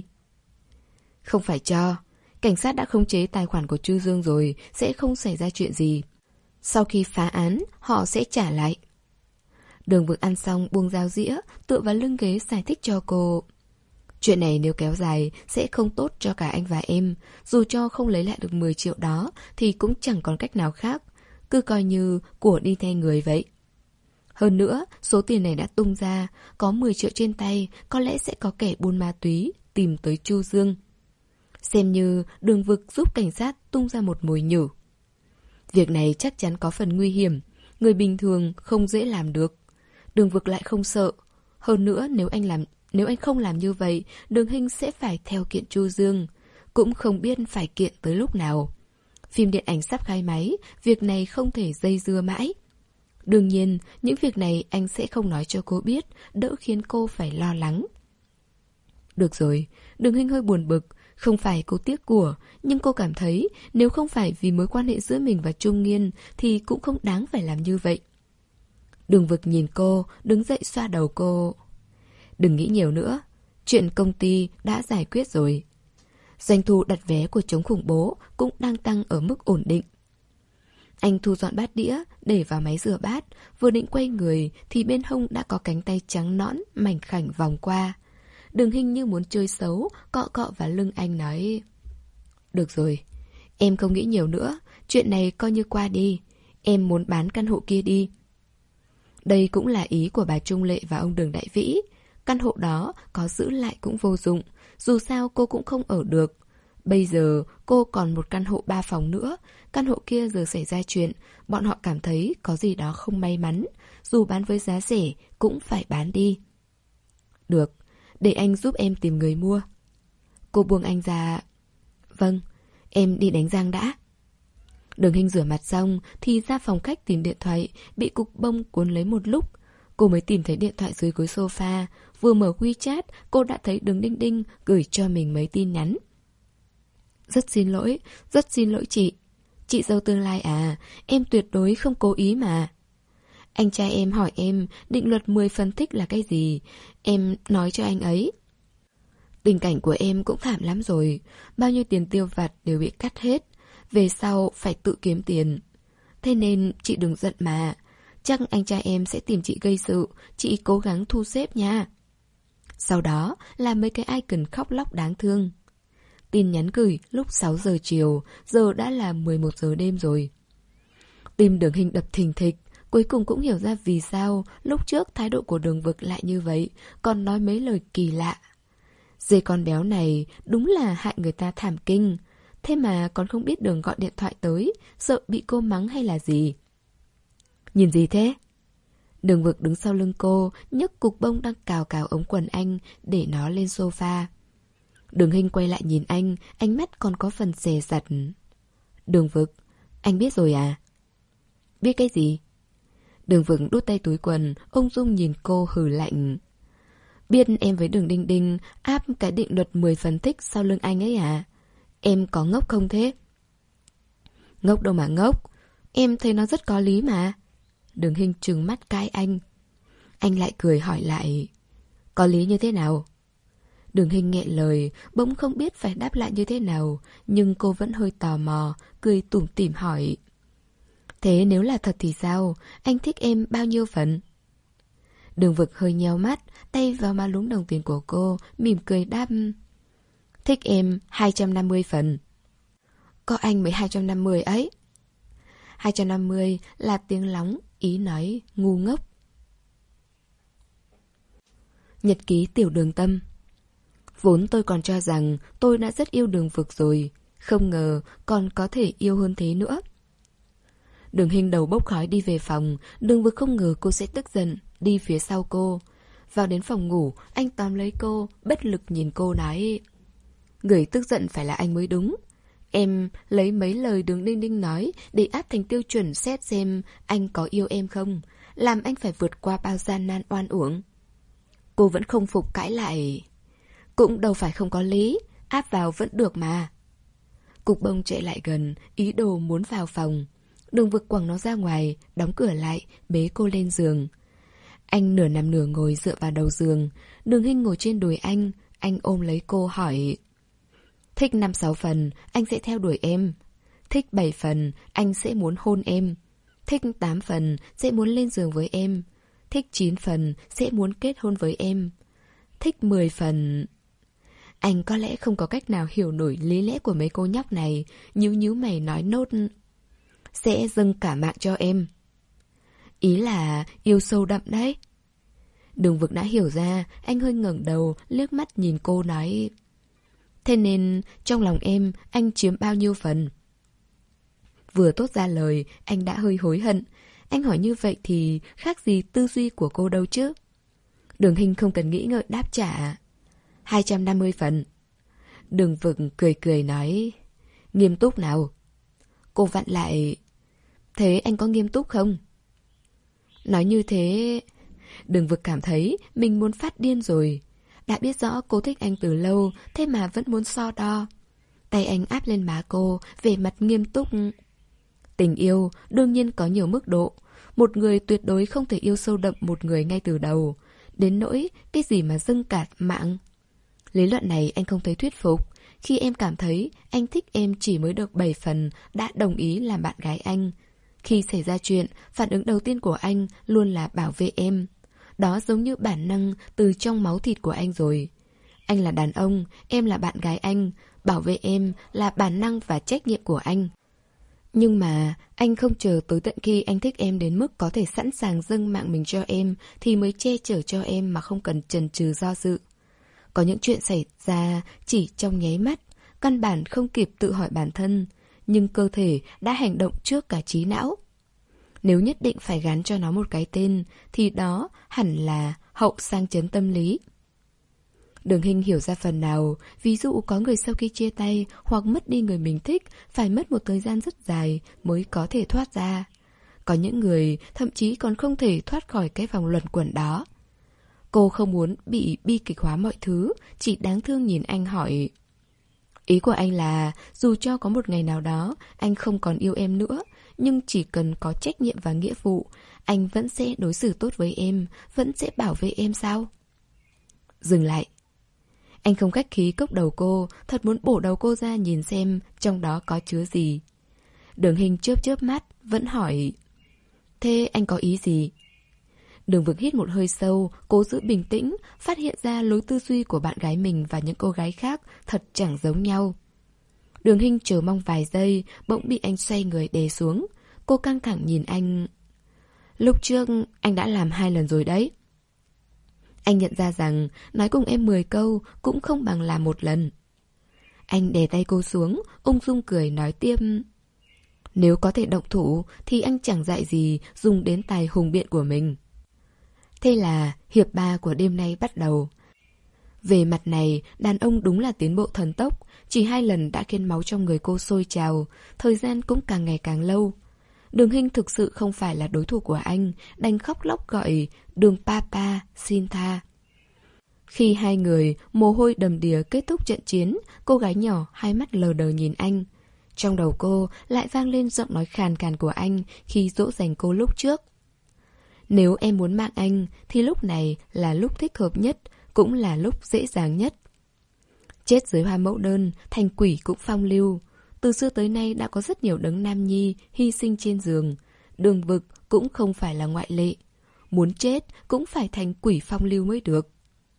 Không phải cho. Cảnh sát đã khống chế tài khoản của Chu Dương rồi, sẽ không xảy ra chuyện gì. Sau khi phá án, họ sẽ trả lại. Đường Vực ăn xong buông dao dĩa, tựa vào lưng ghế giải thích cho cô. Chuyện này nếu kéo dài sẽ không tốt cho cả anh và em. Dù cho không lấy lại được mười triệu đó thì cũng chẳng còn cách nào khác. Cứ coi như của đi thay người vậy. Hơn nữa, số tiền này đã tung ra, có mười triệu trên tay, có lẽ sẽ có kẻ buôn ma túy tìm tới Chu Dương. Xem như Đường Vực giúp cảnh sát tung ra một mồi nhử. Việc này chắc chắn có phần nguy hiểm, người bình thường không dễ làm được. Đường Vực lại không sợ. Hơn nữa nếu anh làm nếu anh không làm như vậy, Đường Hinh sẽ phải theo kiện Chu Dương, cũng không biết phải kiện tới lúc nào. Phim điện ảnh sắp khai máy, việc này không thể dây dưa mãi. Đương nhiên, những việc này anh sẽ không nói cho cô biết, đỡ khiến cô phải lo lắng. Được rồi, Đường Hinh hơi buồn bực, không phải cô tiếc của, nhưng cô cảm thấy nếu không phải vì mối quan hệ giữa mình và Trung Nghiên thì cũng không đáng phải làm như vậy. Đường Vực nhìn cô, đứng dậy xoa đầu cô. Đừng nghĩ nhiều nữa, chuyện công ty đã giải quyết rồi. Doanh thu đặt vé của chống khủng bố cũng đang tăng ở mức ổn định. Anh thu dọn bát đĩa, để vào máy rửa bát, vừa định quay người thì bên hông đã có cánh tay trắng nõn, mảnh khảnh vòng qua. Đường Hinh như muốn chơi xấu, cọ cọ vào lưng anh nói. Được rồi, em không nghĩ nhiều nữa, chuyện này coi như qua đi. Em muốn bán căn hộ kia đi. Đây cũng là ý của bà Trung Lệ và ông Đường Đại Vĩ. Căn hộ đó có giữ lại cũng vô dụng, dù sao cô cũng không ở được. Bây giờ cô còn một căn hộ ba phòng nữa, căn hộ kia giờ xảy ra chuyện, bọn họ cảm thấy có gì đó không may mắn, dù bán với giá rẻ cũng phải bán đi. Được, để anh giúp em tìm người mua. Cô buông anh ra. Vâng, em đi đánh răng đã. Đường Hinh rửa mặt xong thì ra phòng khách tìm điện thoại, bị cục bông cuốn lấy một lúc. Cô mới tìm thấy điện thoại dưới gối sofa. Vừa mở WeChat, cô đã thấy Đường Đinh Đinh gửi cho mình mấy tin nhắn. Rất xin lỗi, rất xin lỗi chị. Chị dâu tương lai à, em tuyệt đối không cố ý mà. Anh trai em hỏi em định luật mười phần thích là cái gì, em nói cho anh ấy. Tình cảnh của em cũng thảm lắm rồi, bao nhiêu tiền tiêu vặt đều bị cắt hết, về sau phải tự kiếm tiền. Thế nên chị đừng giận mà, chắc anh trai em sẽ tìm chị gây sự, chị cố gắng thu xếp nha. Sau đó là mấy cái icon khóc lóc đáng thương. Tin nhắn gửi lúc sáu giờ chiều, giờ đã là mười một giờ đêm rồi. Tim Đường Hinh đập thình thịch, cuối cùng cũng hiểu ra vì sao lúc trước thái độ của Đường Vực lại như vậy, còn nói mấy lời kỳ lạ. Dê con béo này đúng là hại người ta thảm kinh, thế mà còn không biết Đường gọi điện thoại tới, sợ bị cô mắng hay là gì. Nhìn gì thế? Đường Vực đứng sau lưng cô, nhấc cục bông đang cào cào ống quần anh, để nó lên sofa. Đường Hinh quay lại nhìn anh, ánh mắt còn có phần dè dặt. Đường Vực, anh biết rồi à? Biết cái gì? Đường Vực đút tay túi quần, ung dung nhìn cô hừ lạnh. Biết em với Đường Đinh Đinh áp cái định luật mười phần thích sau lưng anh ấy à? Em có ngốc không thế? Ngốc đâu mà ngốc, em thấy nó rất có lý mà. Đường Hinh trừng mắt cãi anh. Anh lại cười hỏi lại. Có lý như thế nào? Đường Hinh nghẹn lời, bỗng không biết phải đáp lại như thế nào, nhưng cô vẫn hơi tò mò, cười tủm tỉm hỏi. Thế nếu là thật thì sao? Anh thích em bao nhiêu phần? Đường Vực hơi nheo mắt, tay vào má lúm đồng tiền của cô, mỉm cười đáp. Thích em hai trăm năm mươi phần. Có anh mới hai trăm năm mươi ấy. hai trăm năm mươi là tiếng lóng, ý nói ngu ngốc. Nhật ký Tiểu Đường Tâm. Vốn tôi còn cho rằng tôi đã rất yêu Đường Vực rồi, không ngờ còn có thể yêu hơn thế nữa. Đường Hinh đầu bốc khói đi về phòng, Đường Vực không ngờ cô sẽ tức giận, đi phía sau cô. Vào đến phòng ngủ, anh tóm lấy cô, bất lực nhìn cô nói. Người tức giận phải là anh mới đúng. Em lấy mấy lời Đường Đinh Đinh nói để áp thành tiêu chuẩn xét xem anh có yêu em không, làm anh phải vượt qua bao gian nan oan uổng. Cô vẫn không phục cãi lại. Cũng đâu phải không có lý, áp vào vẫn được mà. Cục Bông chạy lại gần, ý đồ muốn vào phòng. Đường Vực quẳng nó ra ngoài, đóng cửa lại, bế cô lên giường. Anh nửa nằm nửa ngồi dựa vào đầu giường. Đường Hinh ngồi trên đùi anh. Anh ôm lấy cô hỏi: thích năm sáu phần, anh sẽ theo đuổi em. Thích bảy phần, anh sẽ muốn hôn em. Thích tám phần, sẽ muốn lên giường với em. Thích chín phần, sẽ muốn kết hôn với em. Thích mười phần... Anh có lẽ không có cách nào hiểu nổi lý lẽ của mấy cô nhóc này. Nhíu nhíu mày nói nốt: sẽ dâng cả mạng cho em. Ý là yêu sâu đậm đấy. Đường Vực đã hiểu ra. Anh hơi ngẩng đầu, liếc mắt nhìn cô nói: thế nên trong lòng em, anh chiếm bao nhiêu phần? Vừa thốt ra lời, anh đã hơi hối hận. Anh hỏi như vậy thì khác gì tư duy của cô đâu chứ. Đường Hinh không cần nghĩ ngợi đáp trả: hai trăm năm mươi phần. Đường Vực cười cười nói: nghiêm túc nào. Cô vặn lại: thế anh có nghiêm túc không? Nói như thế... Đường Vực cảm thấy mình muốn phát điên rồi. Đã biết rõ cô thích anh từ lâu, thế mà vẫn muốn so đo. Tay anh áp lên má cô, vẻ mặt nghiêm túc. Tình yêu đương nhiên có nhiều mức độ. Một người tuyệt đối không thể yêu sâu đậm một người ngay từ đầu. Đến nỗi cái gì mà dâng cả mạng. Lý luận này anh không thấy thuyết phục. Khi em cảm thấy anh thích em chỉ mới được bảy phần, đã đồng ý làm bạn gái anh. Khi xảy ra chuyện, phản ứng đầu tiên của anh luôn là bảo vệ em. Đó giống như bản năng từ trong máu thịt của anh rồi. Anh là đàn ông, em là bạn gái anh. Bảo vệ em là bản năng và trách nhiệm của anh. Nhưng mà anh không chờ tới tận khi anh thích em đến mức có thể sẵn sàng dâng mạng mình cho em thì mới che chở cho em mà không cần chần chừ do dự. Có những chuyện xảy ra chỉ trong nháy mắt, căn bản không kịp tự hỏi bản thân, nhưng cơ thể đã hành động trước cả trí não. Nếu nhất định phải gắn cho nó một cái tên thì đó hẳn là hậu sang chấn tâm lý. Đường Hinh hiểu ra phần nào. Ví dụ có người sau khi chia tay hoặc mất đi người mình thích phải mất một thời gian rất dài mới có thể thoát ra. Có những người thậm chí còn không thể thoát khỏi cái vòng luẩn quẩn đó. Cô không muốn bị bi kịch hóa mọi thứ, chỉ đáng thương nhìn anh hỏi: ý của anh là dù cho có một ngày nào đó anh không còn yêu em nữa, nhưng chỉ cần có trách nhiệm và nghĩa vụ, anh vẫn sẽ đối xử tốt với em, vẫn sẽ bảo vệ em sao? Dừng lại. Anh không khách khí cốc đầu cô, thật muốn bổ đầu cô ra nhìn xem trong đó có chứa gì. Đường Hinh chớp chớp mắt, vẫn hỏi: thế anh có ý gì? Đường Vực hít một hơi sâu, cố giữ bình tĩnh, phát hiện ra lối tư duy của bạn gái mình và những cô gái khác thật chẳng giống nhau. Đường Hinh chờ mong vài giây, bỗng bị anh xoay người đè xuống. Cô căng thẳng nhìn anh. Lúc trước anh đã làm hai lần rồi đấy. Anh nhận ra rằng nói cùng em mười câu cũng không bằng làm một lần. Anh đè tay cô xuống, ung dung cười nói tiếp: nếu có thể động thủ thì anh chẳng dạy gì dùng đến tài hùng biện của mình. Thế là hiệp ba của đêm nay bắt đầu. Về mặt này, đàn ông đúng là tiến bộ thần tốc. Chỉ hai lần đã khiến máu trong người cô sôi trào. Thời gian cũng càng ngày càng lâu. Đường Hinh thực sự không phải là đối thủ của anh, đành khóc lóc gọi Đường Papa xin tha. Khi hai người mồ hôi đầm đìa kết thúc trận chiến, cô gái nhỏ hai mắt lờ đờ nhìn anh. Trong đầu cô lại vang lên giọng nói khàn khàn của anh khi dỗ dành cô lúc trước. Nếu em muốn mạng anh thì lúc này là lúc thích hợp nhất, cũng là lúc dễ dàng nhất. Chết dưới hoa mẫu đơn, thành quỷ cũng phong lưu. Từ xưa tới nay đã có rất nhiều đấng nam nhi hy sinh trên giường. Đường Vực cũng không phải là ngoại lệ. Muốn chết cũng phải thành quỷ phong lưu mới được.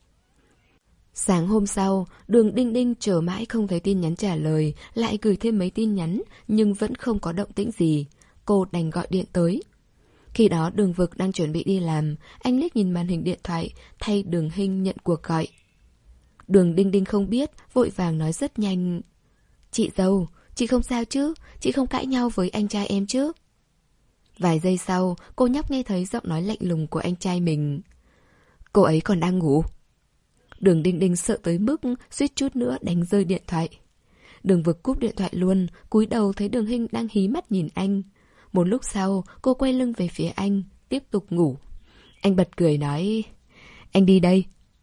Sáng hôm sau, Đường Đinh Đinh chờ mãi không thấy tin nhắn trả lời, lại gửi thêm mấy tin nhắn nhưng vẫn không có động tĩnh gì. Cô đành gọi điện tới. Khi đó Đường Vực đang chuẩn bị đi làm, anh liếc nhìn màn hình điện thoại, thay Đường Hinh nhận cuộc gọi. Đường Đinh Đinh không biết, vội vàng nói rất nhanh: chị dâu, chị không sao chứ? Chị không cãi nhau với anh trai em chứ? Vài giây sau, cô nhóc nghe thấy giọng nói lạnh lùng của anh trai mình. Cô ấy còn đang ngủ. Đường Đinh Đinh sợ tới mức suýt chút nữa đánh rơi điện thoại. Đường Vực cúp điện thoại luôn, cúi đầu thấy Đường Hinh đang hí mắt nhìn anh. Một lúc sau, cô quay lưng về phía anh, tiếp tục ngủ. Anh bật cười nói: anh đi đây.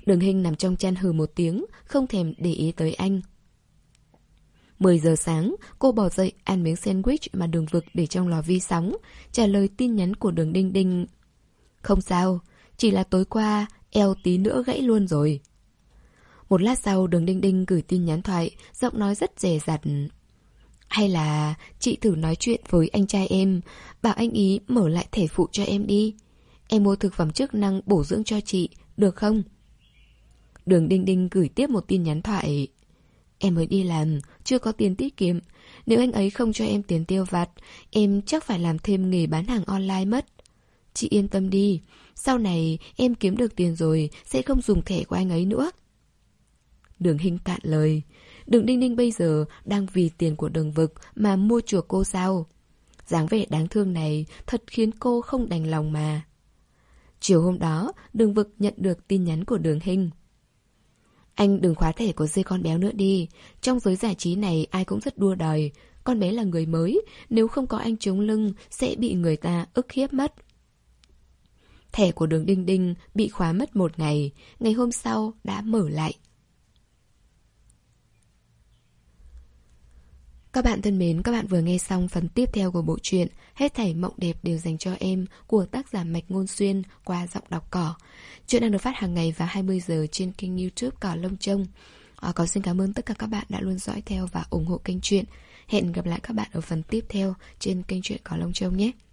Đường Hinh nằm trong chăn hừ một tiếng, không thèm để ý tới anh. mười giờ sáng, cô bỏ dậy ăn miếng sandwich mà Đường Vực để trong lò vi sóng, trả lời tin nhắn của Đường Đinh Đinh. Không sao, chỉ là tối qua eo tí nữa gãy luôn rồi. Một lát sau Đường Đinh Đinh gửi tin nhắn thoại, giọng nói rất dè dặt. Hay là chị thử nói chuyện với anh trai em, bảo anh ý mở lại thẻ phụ cho em đi. Em mua thực phẩm chức năng bổ dưỡng cho chị, được không? Đường Đinh Đinh gửi tiếp một tin nhắn thoại. Em mới đi làm, chưa có tiền tiết kiệm. Nếu anh ấy không cho em tiền tiêu vặt, em chắc phải làm thêm nghề bán hàng online mất. Chị yên tâm đi, sau này em kiếm được tiền rồi sẽ không dùng thẻ của anh ấy nữa. Đường Hinh cạn lời. Đường Đinh Đinh bây giờ đang vì tiền của Đường Vực mà mua chuộc cô sao? Dáng vẻ đáng thương này thật khiến cô không đành lòng mà. Chiều hôm đó, Đường Vực nhận được tin nhắn của Đường Hinh. Anh đừng khóa thẻ của dê con béo nữa đi. Trong giới giải trí này ai cũng rất đua đòi. Con bé là người mới, nếu không có anh chống lưng sẽ bị người ta ức hiếp mất. Thẻ của Đường Đinh Đinh bị khóa mất một ngày, ngày hôm sau đã mở lại. Các bạn thân mến, các bạn vừa nghe xong phần tiếp theo của bộ truyện Hết thảy mộng đẹp đều dành cho em của tác giả Mạch Ngôn Xuyên qua giọng đọc Cỏ. Chuyện đang được phát hàng ngày vào hai mươi giờ trên kênh YouTube Cỏ Lông Trông. À, có xin cảm ơn tất cả các bạn đã luôn dõi theo và ủng hộ kênh truyện. Hẹn gặp lại các bạn ở phần tiếp theo trên kênh truyện Cỏ Lông Trông nhé.